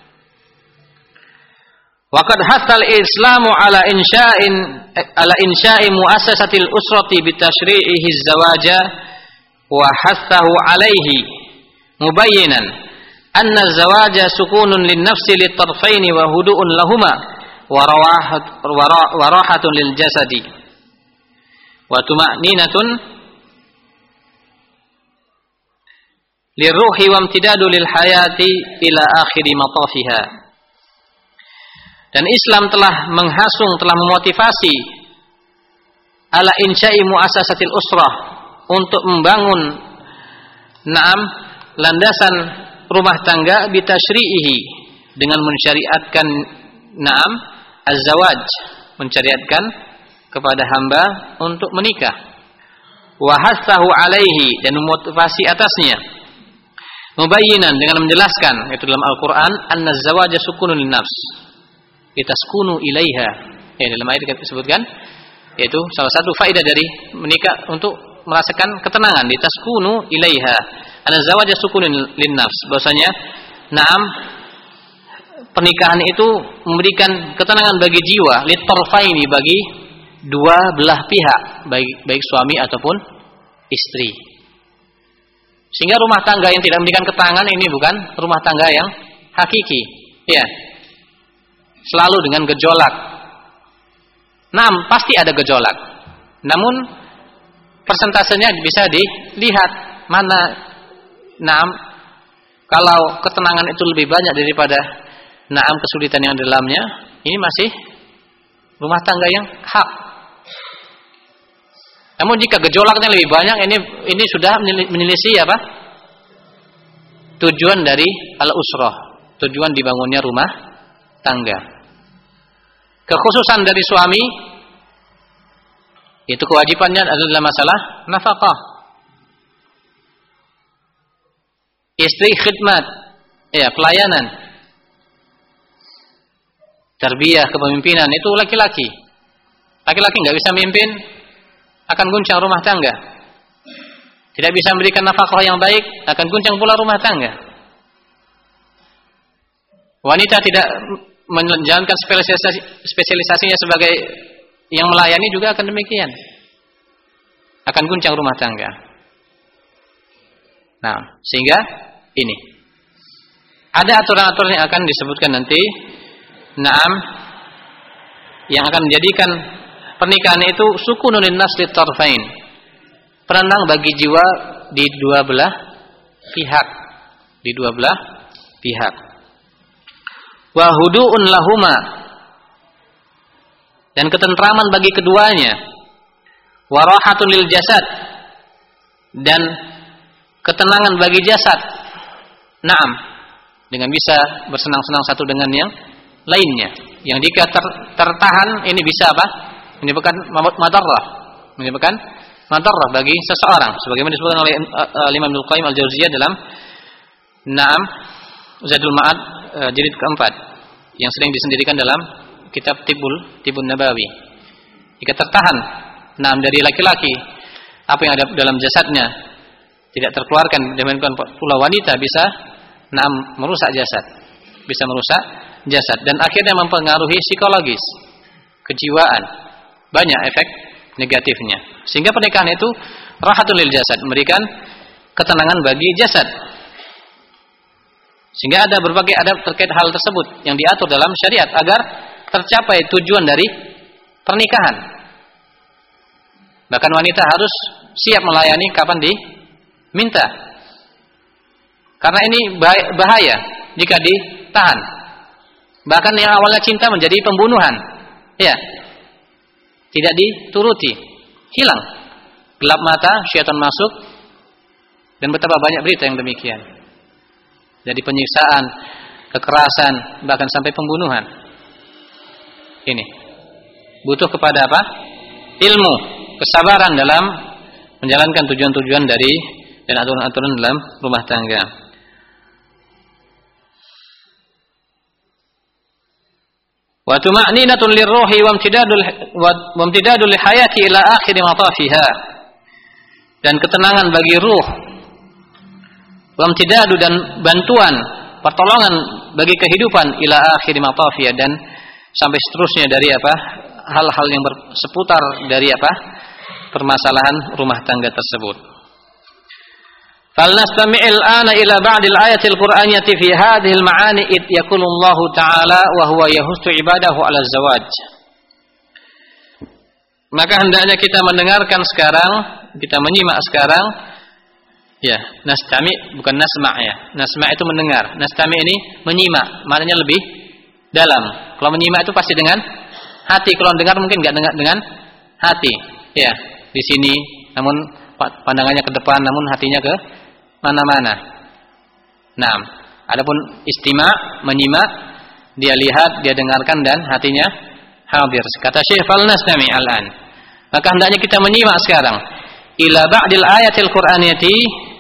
A: Waqad hasal Islamu ala insya'in ala insya'i muassasatil usrati bitashri'ihi az-zawaja wa hasahu alaihi mubayyinan anna az-zawaja sukunun lin-nafsi lit-tarfaini wa hudu'un lahuma wa rawahat wa rahatun lil-jasadi wa tuma'ninatun lirruhi wa imtidadu lil-hayati ila akhiri matafiha. Dan Islam telah menghasung, telah memotivasi ala insya'i muassasatil usrah, untuk membangun naam landasan rumah tangga bitashri'ihi, dengan mensyariatkan naam az-zawaj, mensyariatkan kepada hamba untuk menikah. Wa hasahu alaihi, dan memotivasi atasnya. Mubayyinan, dengan menjelaskan, itu dalam Al-Qur'an, anna az-zawaja sukunun lin-nafs, litaskunu ilaiha. Ya, dalam ayat disebutkan, yaitu salah satu faedah dari menikah untuk merasakan ketenangan, litaskunu ilaiha. Ana zawaja sukunun linnafs, bahwasanya naam pernikahan itu memberikan ketenangan bagi jiwa, litarfaini, bagi dua belah pihak, baik baik suami ataupun istri. Sehingga rumah tangga yang tidak memberikan ketenangan ini bukan rumah tangga yang hakiki. Ya. Selalu dengan gejolak. Naam, pasti ada gejolak. Namun persentasenya bisa dilihat mana. Naam, kalau ketenangan itu lebih banyak daripada naam kesulitan yang di dalamnya, ini masih rumah tangga yang hak. Namun jika gejolaknya lebih banyak, ini ini sudah menyelisih apa? Tujuan dari al-usrah, tujuan dibangunnya rumah tangga. Kekhususan dari suami itu kewajibannya adalah masalah nafkah. Istri khidmat, ya, pelayanan. Tarbiyah, kepemimpinan itu laki-laki. Laki-laki enggak bisa mimpin, akan guncang rumah tangga. Tidak bisa memberikan nafkah yang baik, akan guncang pula rumah tangga. Wanita tidak menjalankan spesialisasi, spesialisasinya sebagai yang melayani juga akan demikian, akan guncang rumah tangga. Nah, sehingga ini Ada aturan-aturan yang akan disebutkan nanti, naam, yang akan menjadikan pernikahan itu sukunun linnas litarfain, penenang bagi jiwa di dua belah pihak, di dua belah pihak. Wa hudu'un lahuma, dan ketentraman bagi keduanya. Wa rahatun lil jasad, dan ketenangan bagi jasad. Naam, dengan bisa bersenang-senang satu dengan yang lainnya. Yang jika ter, tertahan ini bisa apa? Menyebabkan madarrah, menyebabkan madarrah bagi seseorang. Sebagaimana disebutkan oleh uh, Imam Ibnu Qayyim Al-Jauziyah dalam Naam Zadul Ma'ad uh, jilid keempat, yang sering disendirikan dalam kitab Tibul Tibun Nabawi. Jika tertahan naam dari laki-laki apa yang ada dalam jasadnya tidak terkeluarkan, demikian pula wanita bisa naam merusak jasad, bisa merusak jasad, dan akhirnya mempengaruhi psikologis, kejiwaan, banyak efek negatifnya. Sehingga pernikahan itu rahatul lil jasad, memberikan ketenangan bagi jasad. Sehingga ada berbagai adab terkait hal tersebut yang diatur dalam syariat agar tercapai tujuan dari pernikahan. Bahkan wanita harus siap melayani kapan diminta. Karena ini bahaya jika ditahan. Bahkan yang awalnya cinta menjadi pembunuhan. Ya. Tidak dituruti, hilang. Gelap mata, syaitan masuk, dan betapa banyak berita yang demikian. Jadi penyiksaan, kekerasan, bahkan sampai pembunuhan. Ini butuh kepada apa? Ilmu, kesabaran dalam menjalankan tujuan-tujuan dari dan aturan-aturan dalam rumah tangga. Wa tuma'ninatun lirruhi wa imtidadul wa imtidadul lihayati ila akhir matafiha, dan ketenangan bagi ruh, wa imtidadu, dan bantuan pertolongan bagi kehidupan ila akhir matafiha, dan sampai seterusnya dari apa hal-hal yang berseputar dari apa permasalahan rumah tangga tersebut. Falnastami'il ana ila ba'dil ayatil qur'aniyati fi hadhil ma'ani id yaqulu Allah ta'ala wa huwa yahussu ibadahu 'ala zawaj. Maka hendaknya kita mendengarkan sekarang, kita menyimak sekarang. Ya, nastami' bukan nasma' ya. Nasma' itu mendengar. Nastami' ini menyimak, maknanya lebih dalam. Kalau menyimak itu pasti dengan hati, kalau dengar mungkin enggak dengar dengan hati. Ya, di sini namun pandangannya ke depan, namun hatinya ke mana-mana. Nah, adapun istima', menyimak, dia lihat, dia dengarkan, dan hatinya hadir. Kata Syekh, falnastami' al-an. Maka hendaknya kita menyimak sekarang ila ba'dil ayatil qur'aniyati,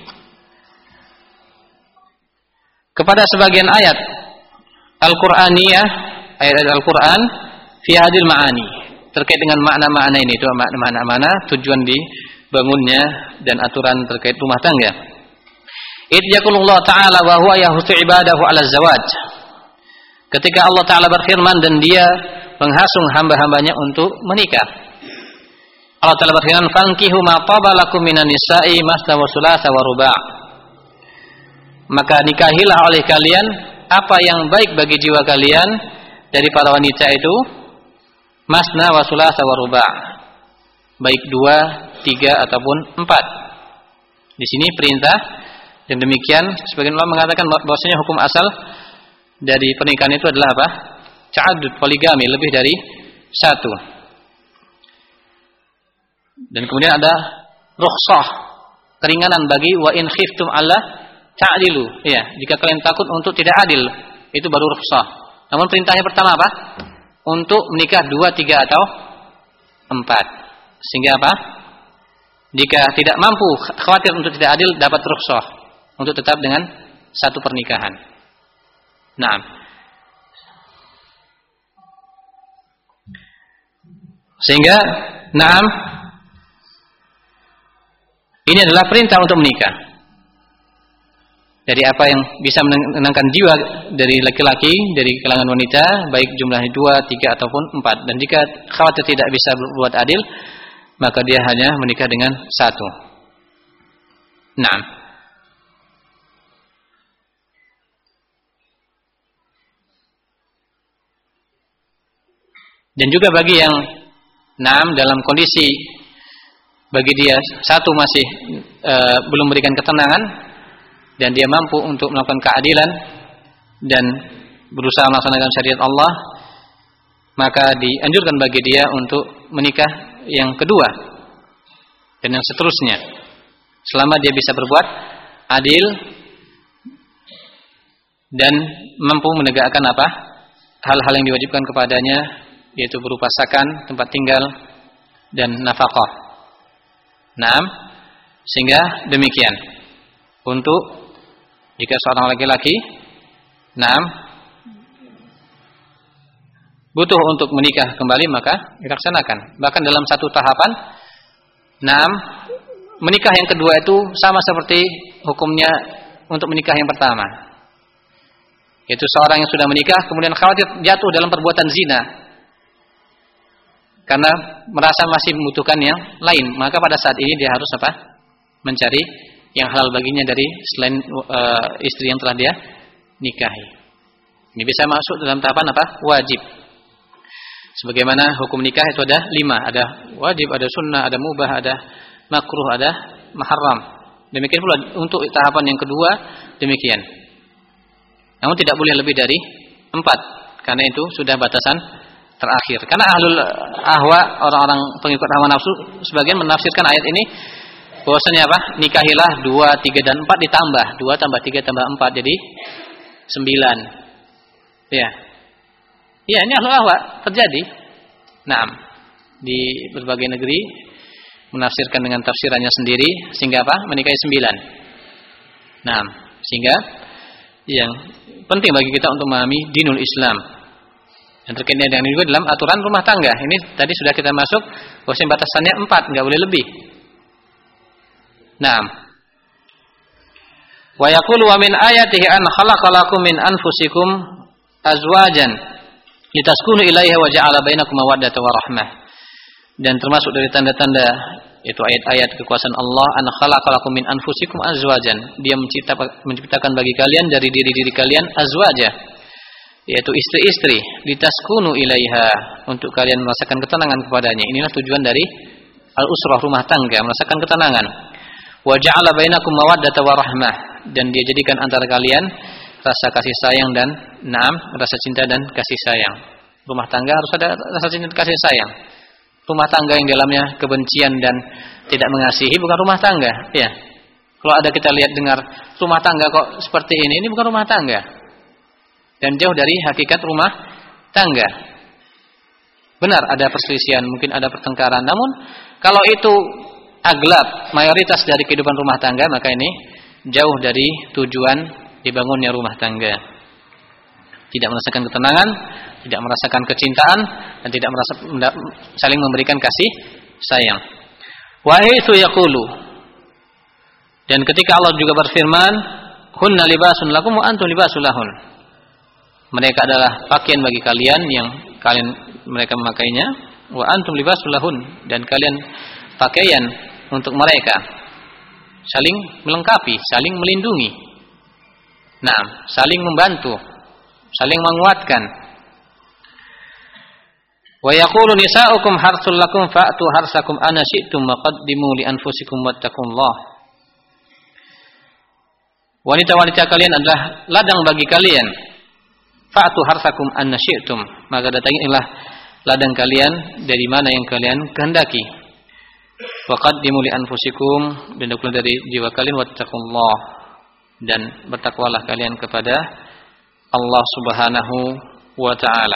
A: kepada sebagian ayat Al-Qur'aniyah, ayat Al-Qur'an fi hadil ma'ani, terkait dengan makna-makna ini, itu makna-makna tujuan dibangunnya dan aturan terkait rumah tangga. Idh yaqulullah ta'ala wa huwa yahussu ibadahu 'ala zawaj. Ketika Allah Ta'ala berfirman dan dia menghasung hamba-hambanya untuk menikah. Allah Ta'ala berfirman, fankihu ma taba lakum minan nisa'i masna wa thulatha wa ruba'. Maka nikahilah oleh kalian apa yang baik bagi jiwa kalian dari para wanita itu, masna wa thulatha wa ruba', baik dua, tiga ataupun empat. Di sini perintah, dan demikian sebagian ulama mengatakan bahwasanya hukum asal dari pernikahan itu adalah apa? Ta'addud, poligami, lebih dari satu. Dan kemudian ada rukhsah, keringanan bagi wa in khiftum alla ta'dilu. Ya, jika kalian takut untuk tidak adil, itu baru rukhsah. Namun perintahnya pertama apa? Untuk menikah dua, tiga atau empat. Sehingga apa? Jika tidak mampu, khawatir untuk tidak adil, dapat rukhsah untuk tetap dengan satu pernikahan. Nah, sehingga, naam, ini adalah perintah untuk menikah. Dari apa yang bisa menenangkan jiwa dari laki-laki, dari kalangan wanita, baik jumlahnya dua, tiga ataupun empat. Dan jika khawatir tidak bisa berbuat adil, maka dia hanya menikah dengan satu. Nah, Dan juga bagi yang naam dalam kondisi bagi dia satu masih e, belum memberikan ketenangan dan dia mampu untuk melakukan keadilan dan berusaha melaksanakan syariat Allah, maka dianjurkan bagi dia untuk menikah yang kedua dan yang seterusnya selama dia bisa berbuat adil dan mampu menegakkan apa? Hal-hal yang diwajibkan kepadanya, yaitu berupa sakan, tempat tinggal dan nafkah. Naam, sehingga demikian. Untuk jika seorang laki-laki naam butuh untuk menikah kembali, maka dilaksanakan. Bahkan dalam satu tahapan naam menikah yang kedua itu sama seperti hukumnya untuk menikah yang pertama. Yaitu seorang yang sudah menikah kemudian khawatir jatuh dalam perbuatan zina karena merasa masih membutuhkan yang lain, maka pada saat ini dia harus apa? Mencari yang halal baginya dari selain uh, istri yang telah dia nikahi. Ini bisa masuk dalam tahapan apa? Wajib. Sebagaimana hukum nikah itu ada lima, ada wajib, ada sunnah, ada mubah, ada makruh, ada mahram. Demikian pula untuk tahapan yang kedua demikian. Namun tidak boleh lebih dari empat, karena itu sudah batasan terakhir. Karena ahlul ahwa, orang-orang pengikut hawa nafsu, sebagian menafsirkan ayat ini bahwasanya apa? Nikahilah dua, tiga dan empat ditambah dua tambah tiga tambah empat jadi sembilan. Ya, ya ini ahlul ahwa terjadi. Nah, di berbagai negeri menafsirkan dengan tafsirannya sendiri sehingga apa? Menikahi sembilan. Nah, sehingga yang penting bagi kita untuk memahami dinul Islam. Dan terkait dengan juga dalam aturan rumah tangga. Ini tadi sudah kita masuk bahwa batasannya empat, enggak boleh lebih. Naam. Wa yaqulu wa min ayatihi an khalaqalakum min anfusikum azwajan litaskunu ilaiha wa ja'ala bainakum mawaddatan wa rahmah. Dan termasuk dari tanda-tanda itu ayat-ayat kekuasaan Allah, an khalaqalakum min anfusikum azwajan. Dia menciptakan menciptakan bagi kalian dari diri-diri kalian azwaja, yaitu istri-istri, litaskunu ilaiha, untuk kalian merasakan ketenangan kepadanya. Inilah tujuan dari al-usrah, rumah tangga, merasakan ketenangan. Wa ja'ala bainakum mawaddatan wa rahmah, dan dia jadikan antara kalian rasa kasih sayang dan naam, rasa cinta dan kasih sayang. Rumah tangga harus ada rasa cinta dan kasih sayang. Rumah tangga yang dalamnya kebencian dan tidak mengasihi bukan rumah tangga, ya. Kalau ada kita lihat dengar rumah tangga kok seperti ini, ini bukan rumah tangga. Dan jauh dari hakikat rumah tangga. Benar ada perselisihan, mungkin ada pertengkaran, namun kalau itu aglab, mayoritas dari kehidupan rumah tangga, maka ini jauh dari tujuan dibangunnya rumah tangga. Tidak merasakan ketenangan, tidak merasakan kecintaan, dan tidak merasa saling memberikan kasih sayang. Wa haitsu yaqulu, dan ketika Allah juga berfirman, hunna libasun lakum wa antum libasul lahun. Mereka adalah pakaian bagi kalian yang kalian mereka memakainya, wa antum libasul lahun, dan kalian pakaian untuk mereka. Saling melengkapi, saling melindungi. Nah, saling membantu, saling menguatkan. Wa yaqulu nisa'ukum harsul lakum fa'tu harsakum ana syi'tum wa qaddimu li anfusikum wattaqullah. Wanita-wanita kalian adalah ladang bagi kalian. Fa'tu harsakum anna syi'tum, maka datangilah ladang kalian dari mana yang kalian kehendaki. Wa qaddimu li anfusikum, dan hendaklah dari jiwa kalian wattaqullah, dan bertakwalah kalian kepada Allah Subhanahu wa taala.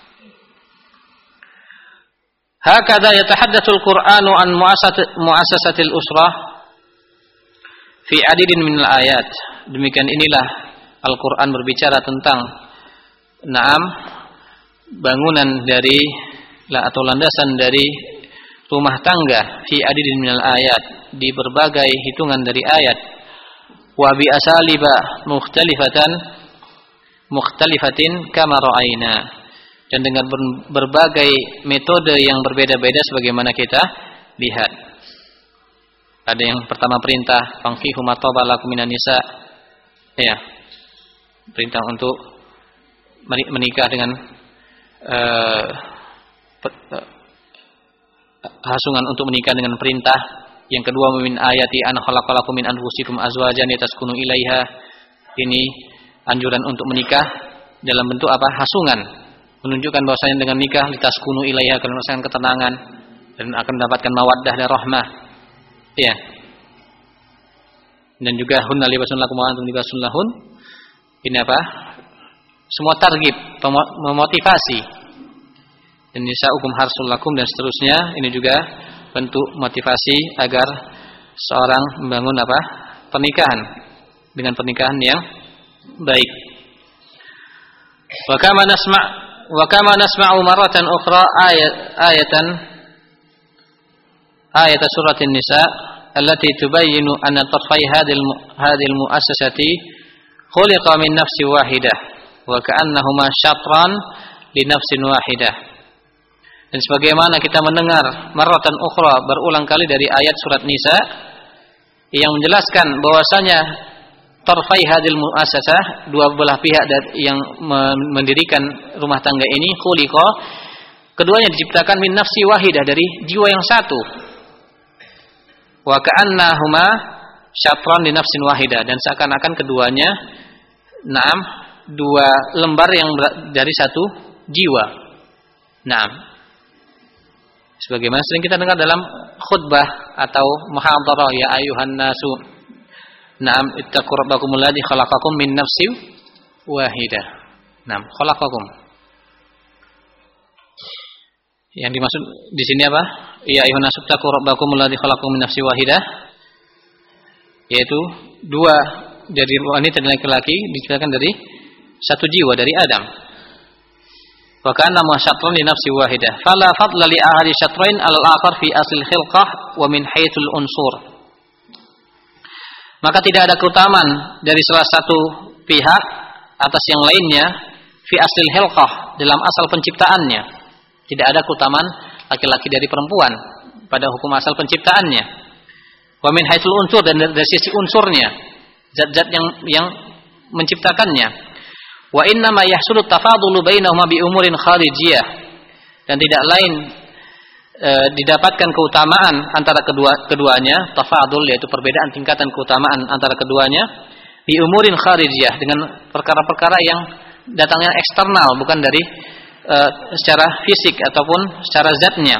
A: Hakadha yatahaddatsul Qur'anu an mu'assasatil usrah fi adidin minal ayat. Demikian inilah Al-Qur'an berbicara tentang naam bangunan dari atau landasan dari rumah tangga fi adidin minal ayat, di berbagai hitungan dari ayat. Wa bi asaliba mukhtalifatan mukhtalifatin kama ra'aina, dan dengan berbagai metode yang berbeda-beda sebagaimana kita lihat. Ada yang pertama perintah fankihu ma taba lakum minan nisa, ya, perintah untuk menikah dengan uh, hasungan untuk menikah dengan perintah. Yang kedua, min ayati an khalaqalakum min anfusikum azwajan litaskunu ilaiha. Ini anjuran untuk menikah dalam bentuk apa? Hasungan, menunjukkan bahwasanya dengan nikah litaskunu ilaiha, kalian merasakan ketenangan dan akan mendapatkan mawaddah dan rahmah. Ya. Dan juga hunna libasun lakum wa antum libasun lahun. Ini apa? Semua targhib, memotivasi. Dan nisa'ukum harsul lakum dan seterusnya. Ini juga bentuk motivasi agar seorang membangun apa? Pernikahan dengan pernikahan yang baik. Wa kama nasma' wa kama nasma'u marratan ukhra ayat ayatan ayat surat An-Nisa allati tubayyinu anna tarfai hadhil hadhil mu'assasati khuliqa min nafsi wahidah wa ka'annahuma syatran li nafsin wahidah. Dan sebagaimana kita mendengar marratan ukhra berulang kali dari ayat surat Nisa yang menjelaskan bahwasanya tarfai hadil muassasah, dua belah pihak yang mendirikan rumah tangga ini, khuliqa, keduanya diciptakan min nafsi wahidah, dari jiwa yang satu. Wa ka'annahuma syatran li nafsin wahidah, dan seakan-akan keduanya naam dua lembar yang dari satu jiwa. Naam. Sebagaimana sering kita dengar dalam khutbah atau muhadharah, ya ayuhan nasu, na'am ittaqu rabbakumul ladzi khalaqakum min nafsin wahidah. Naam, khalaqakum. Yang dimaksud di sini apa? Ya ayuhan nasu ittaqu rabbakumul ladzi khalaqakum min nafsin wahidah, yaitu dua dari wanita dan laki-laki diciptakan dari satu jiwa, dari Adam. Wa kana ma syatran li nafsi wahidah fala fadla li ahadi syatrain al-akhar fi asl khilqah wa min haitsul unsur. Maka tidak ada keutamaan dari salah satu pihak atas yang lainnya fi asl khilqah, dalam asal penciptaannya. Tidak ada keutamaan laki-laki dari perempuan pada hukum asal penciptaannya. Wa min haitsul unsur, dan dari sisi unsurnya, zat-zat yang yang menciptakannya. Wa inna ma yahsulu tafadulu bainahuma bi umurin kharijiyah, dan tidak lain e, didapatkan keutamaan antara kedua keduanya, tafadul yaitu perbedaan tingkatan keutamaan antara keduanya, bi umurin kharijiyah, dengan perkara-perkara yang datangnya eksternal, bukan dari e, secara fisik ataupun secara zatnya.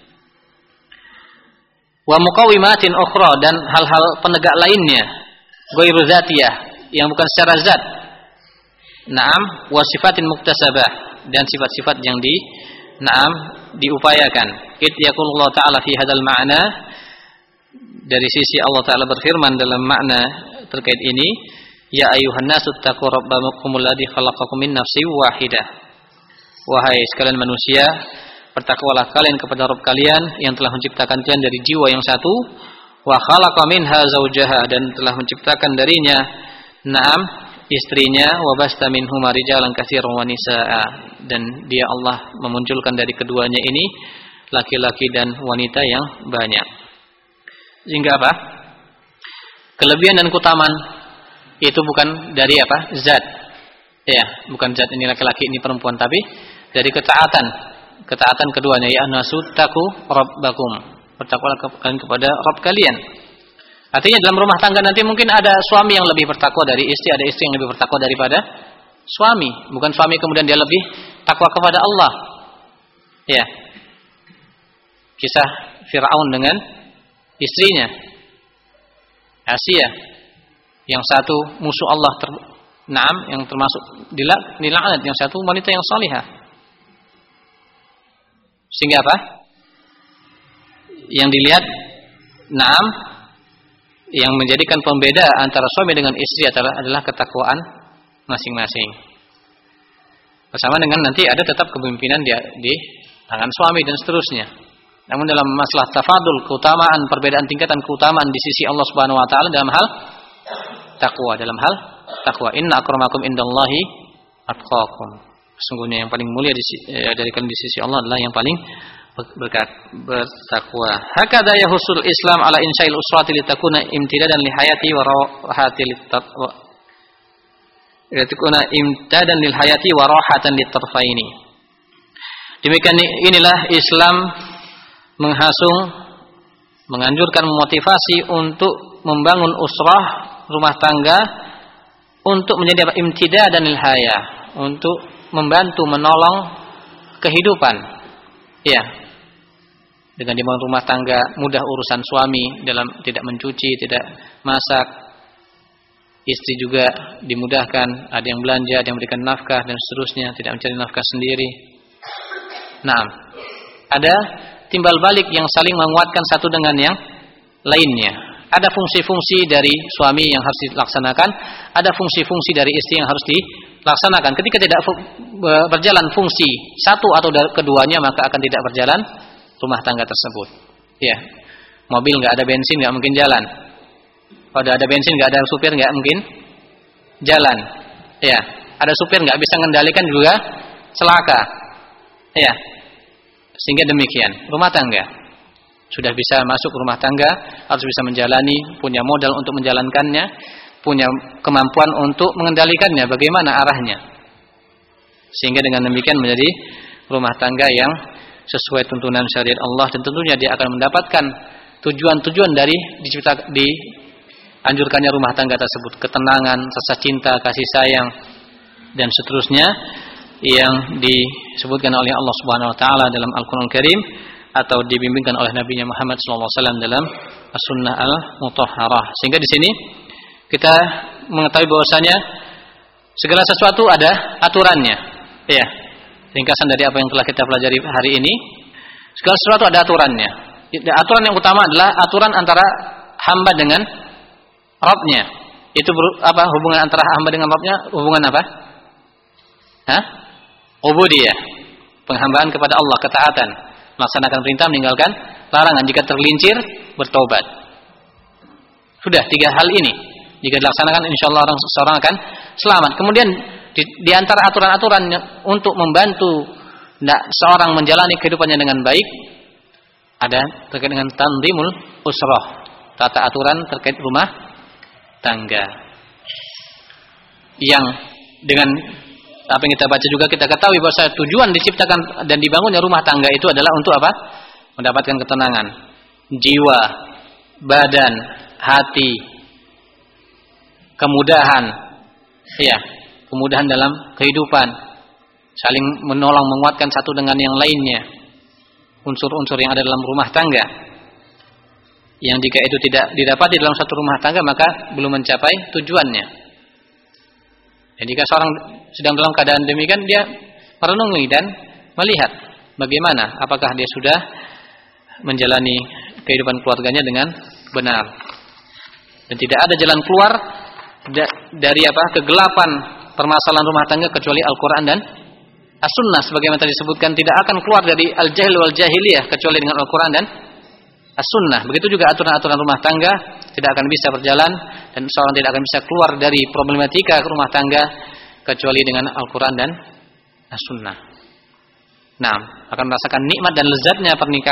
A: Wa muqawimatin ukhra, dan hal-hal penegak lainnya, ghairu zatiyah, yang bukan secara zat. Naam, wa sifatin muktasabah, dan sifat-sifat yang di naam diupayakan. It yaqulullah ta'ala fi hadzal ma'na, dari sisi Allah Ta'ala berfirman dalam makna terkait ini, ya ayuhan nasu taqu rabbakumul ladzi khalaqakum min nafsin wahidah. Wahai sekalian manusia, bertakwalah kalian kepada Rabb kalian yang telah menciptakan kalian dari jiwa yang satu, wa khalaqa minha zaujaha, dan telah menciptakan darinya naam istrinya, wa basta minhuma rijalan katsiran wa nisaa, dan dia Allah memunculkan dari keduanya ini laki-laki dan wanita yang banyak. Sehingga apa? Kelebihan dan keutamaan itu bukan dari apa? Zat. Ya, bukan zat ini laki-laki ini perempuan, tapi dari ketaatan. Ketaatan keduanya, ya nasuttaku rabbakum. Bertakwalah kalian kepada Rabb kalian. Artinya dalam rumah tangga nanti mungkin ada suami yang lebih bertakwa dari istri, ada istri yang lebih bertakwa daripada suami. Bukan suami kemudian dia lebih takwa kepada Allah. Ya. Kisah Fir'aun dengan istrinya Asia, yang satu musuh Allah ter, naam, yang termasuk dilaknat, yang satu wanita yang salihah. Sehingga apa? Yang dilihat naam, yang menjadikan pembeda antara suami dengan istri adalah, adalah ketakwaan masing-masing. Bersama dengan nanti ada tetap kepemimpinan di, di tangan suami dan seterusnya. Namun dalam masalah tafadul, keutamaan, perbedaan tingkatan keutamaan di sisi Allah Subhanahu wa taala dalam hal takwa, dalam hal takwa. Inna akramakum indallahi atqakum. Sesungguhnya yang paling mulia di, eh, dari kalian di sisi Allah adalah yang paling berkat bertakwa. Hakada yahusul Islam ala insya'il usrati litakuna imtidadan li hayati wa rahati litatwa. Litakuna imtidadan lil hayati wa rahatan litarfaini. Demikian inilah Islam menghasung, menganjurkan, memotivasi untuk membangun usrah, rumah tangga, untuk menjadi apa? Imtida dan ilhaya, untuk membantu, menolong kehidupan. Ya. Dengan dibangun rumah tangga, mudah urusan suami dalam tidak mencuci, tidak masak. Istri juga dimudahkan, ada yang belanja, ada yang memberikan nafkah dan seterusnya, tidak mencari nafkah sendiri. Nah, ada timbal balik yang saling menguatkan satu dengan yang lainnya. Ada fungsi-fungsi dari suami yang harus dilaksanakan, ada fungsi-fungsi dari istri yang harus dilaksanakan. Ketika tidak berjalan fungsi satu atau keduanya, maka akan tidak berjalan rumah tangga tersebut. Ya, mobil nggak ada bensin nggak mungkin jalan. Kalau ada bensin nggak ada supir nggak mungkin jalan. Ya, ada supir nggak bisa mengendalikan juga celaka. Ya, sehingga demikian rumah tangga sudah bisa masuk rumah tangga harus bisa menjalani, punya modal untuk menjalankannya, punya kemampuan untuk mengendalikannya, bagaimana arahnya, sehingga dengan demikian menjadi rumah tangga yang sesuai tuntunan syariat Allah, dan tentunya dia akan mendapatkan tujuan-tujuan dari dicipta di anjurkannya rumah tangga tersebut, ketenangan, rasa cinta, kasih sayang dan seterusnya yang disebutkan oleh Allah Subhanahu wa taala dalam Al-Qur'an Karim atau dibimbingkan oleh Nabi Muhammad sallallahu alaihi wasallam dalam As-Sunnah Al-Mutahharah. Sehingga di sini kita mengetahui bahwasanya segala sesuatu ada aturannya. Ya. Ringkasan dari apa yang telah kita pelajari hari ini, segala sesuatu ada aturannya. Aturan yang utama adalah aturan antara hamba dengan Rabbnya. Itu apa hubungan antara hamba dengan Rabbnya? Hubungan apa? Hah? Ubudiyah. Penghambaan kepada Allah, ketaatan, melaksanakan perintah, meninggalkan larangan. Jika tergelincir, bertobat. Sudah tiga hal ini. Jika dilaksanakan, insyaallah orang seseorang akan selamat. Kemudian di, di antara aturan-aturan untuk membantu seorang menjalani kehidupannya dengan baik, ada terkait dengan tanzimul usrah, tata aturan terkait rumah tangga, yang dengan apa yang kita baca juga kita ketahui bahwa tujuan diciptakan dan dibangunnya rumah tangga itu adalah untuk apa? Mendapatkan ketenangan jiwa, badan, hati, kemudahan, ya, kemudahan dalam kehidupan, saling menolong, menguatkan satu dengan yang lainnya, unsur-unsur yang ada dalam rumah tangga. Yang jika itu tidak didapati dalam satu rumah tangga, maka belum mencapai tujuannya. Jadi jika seorang sedang dalam keadaan demikian, dia merenungi dan melihat bagaimana, apakah dia sudah menjalani kehidupan keluarganya dengan benar. Dan tidak ada jalan keluar dari apa kegelapan permasalahan rumah tangga kecuali Al-Quran dan As-Sunnah. Sebagaimana tadi disebutkan, tidak akan keluar dari al-jahil wal jahiliyah kecuali dengan Al-Quran dan As-Sunnah. Begitu juga aturan-aturan rumah tangga tidak akan bisa berjalan, dan seorang tidak akan bisa keluar dari problematika rumah tangga kecuali dengan Al-Quran dan As-Sunnah. Nah, akan merasakan nikmat dan lezatnya pernikahan